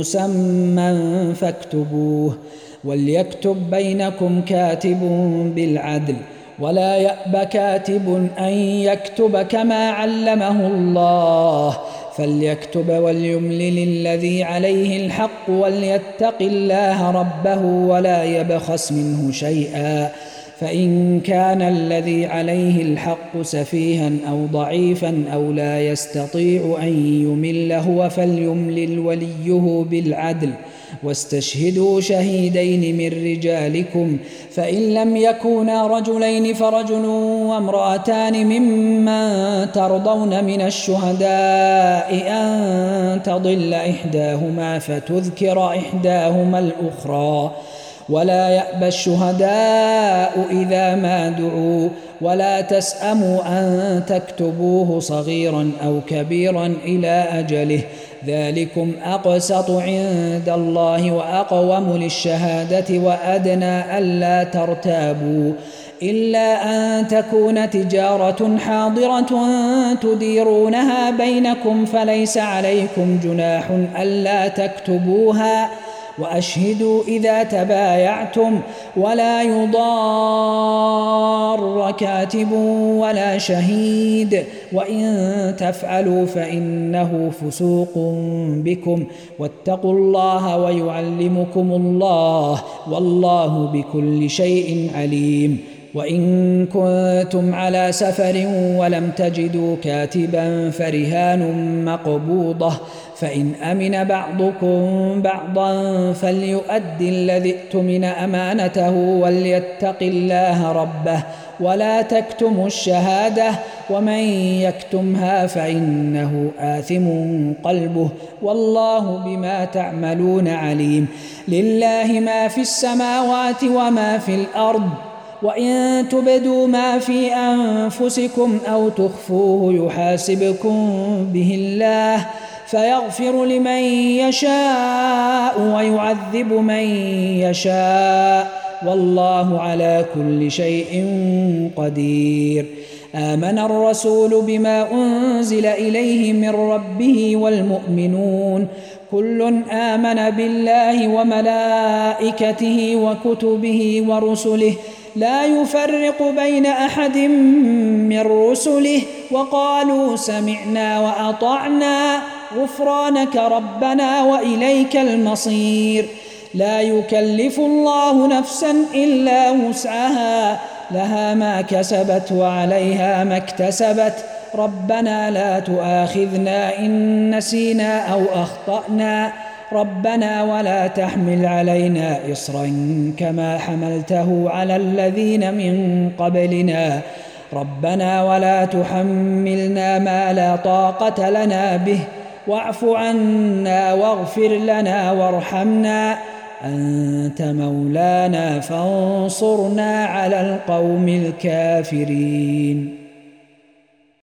مسمى فاكتبوه وليكتب بينكم كاتب بالعدل ولا يأب كاتب أن يكتب كما علمه الله فليكتب وليملل الذي عليه الحق وليتق الله ربه ولا يبخس منه شيئا فإن كان الذي عليه الحق سفيها أو ضعيفا أو لا يستطيع أن يمل هو فليملل وليه بالعدل واستشهدوا شهيدين من رجالكم فإن لم يكونا رجلين فرجل وامرأتان ممن ترضون من الشهداء أن تضل إحداهما فتذكر إحداهما الأخرى ولا يأبى الشهداء إذا ما دعوا ولا تسأموا أن تكتبوه صغيرا أو كبيرا إلى أجله ذلكم أقسط عند الله وأقوم للشهادة وأدنى ألا ترتابوا إلا أن تكون تجارة حاضرة تديرونها بينكم فليس عليكم جناح ألا تكتبوها وأشهدوا إذا تبايعتم ولا يضار كاتب ولا شهيد وإن تفعلوا فإنه فسوق بكم واتقوا الله ويعلمكم الله والله بكل شيء عليم. وإن كنتم على سفر ولم تجدوا كاتبا فرهان مقبوضة فإن أمن بعضكم بعضا فليؤد الذي اؤتمن أمانته وليتق الله ربه ولا تكتموا الشهادة ومن يكتمها فإنه آثم قلبه والله بما تعملون عليم. لله ما في السماوات وما في الأرض وإن تبدوا ما في أنفسكم أو تخفوه يحاسبكم به الله فيغفر لمن يشاء ويعذب من يشاء والله على كل شيء قدير. آمن الرسول بما أنزل إليه من ربه والمؤمنون كل آمن بالله وملائكته وكتبه ورسله لا يفرق بين أحد من رسله وقالوا سمعنا وأطعنا غفرانك ربنا وإليك المصير. لا يكلف الله نفسا إلا وسعها لها ما كسبت وعليها ما اكتسبت ربنا لا تؤاخذنا إن نسينا أو أخطأنا ربنا ولا تحمل علينا إصرا كما حملته على الذين من قبلنا ربنا ولا تحملنا ما لا طاقة لنا به واعف عنا واغفر لنا وارحمنا أنت مولانا فانصرنا على القوم الكافرين.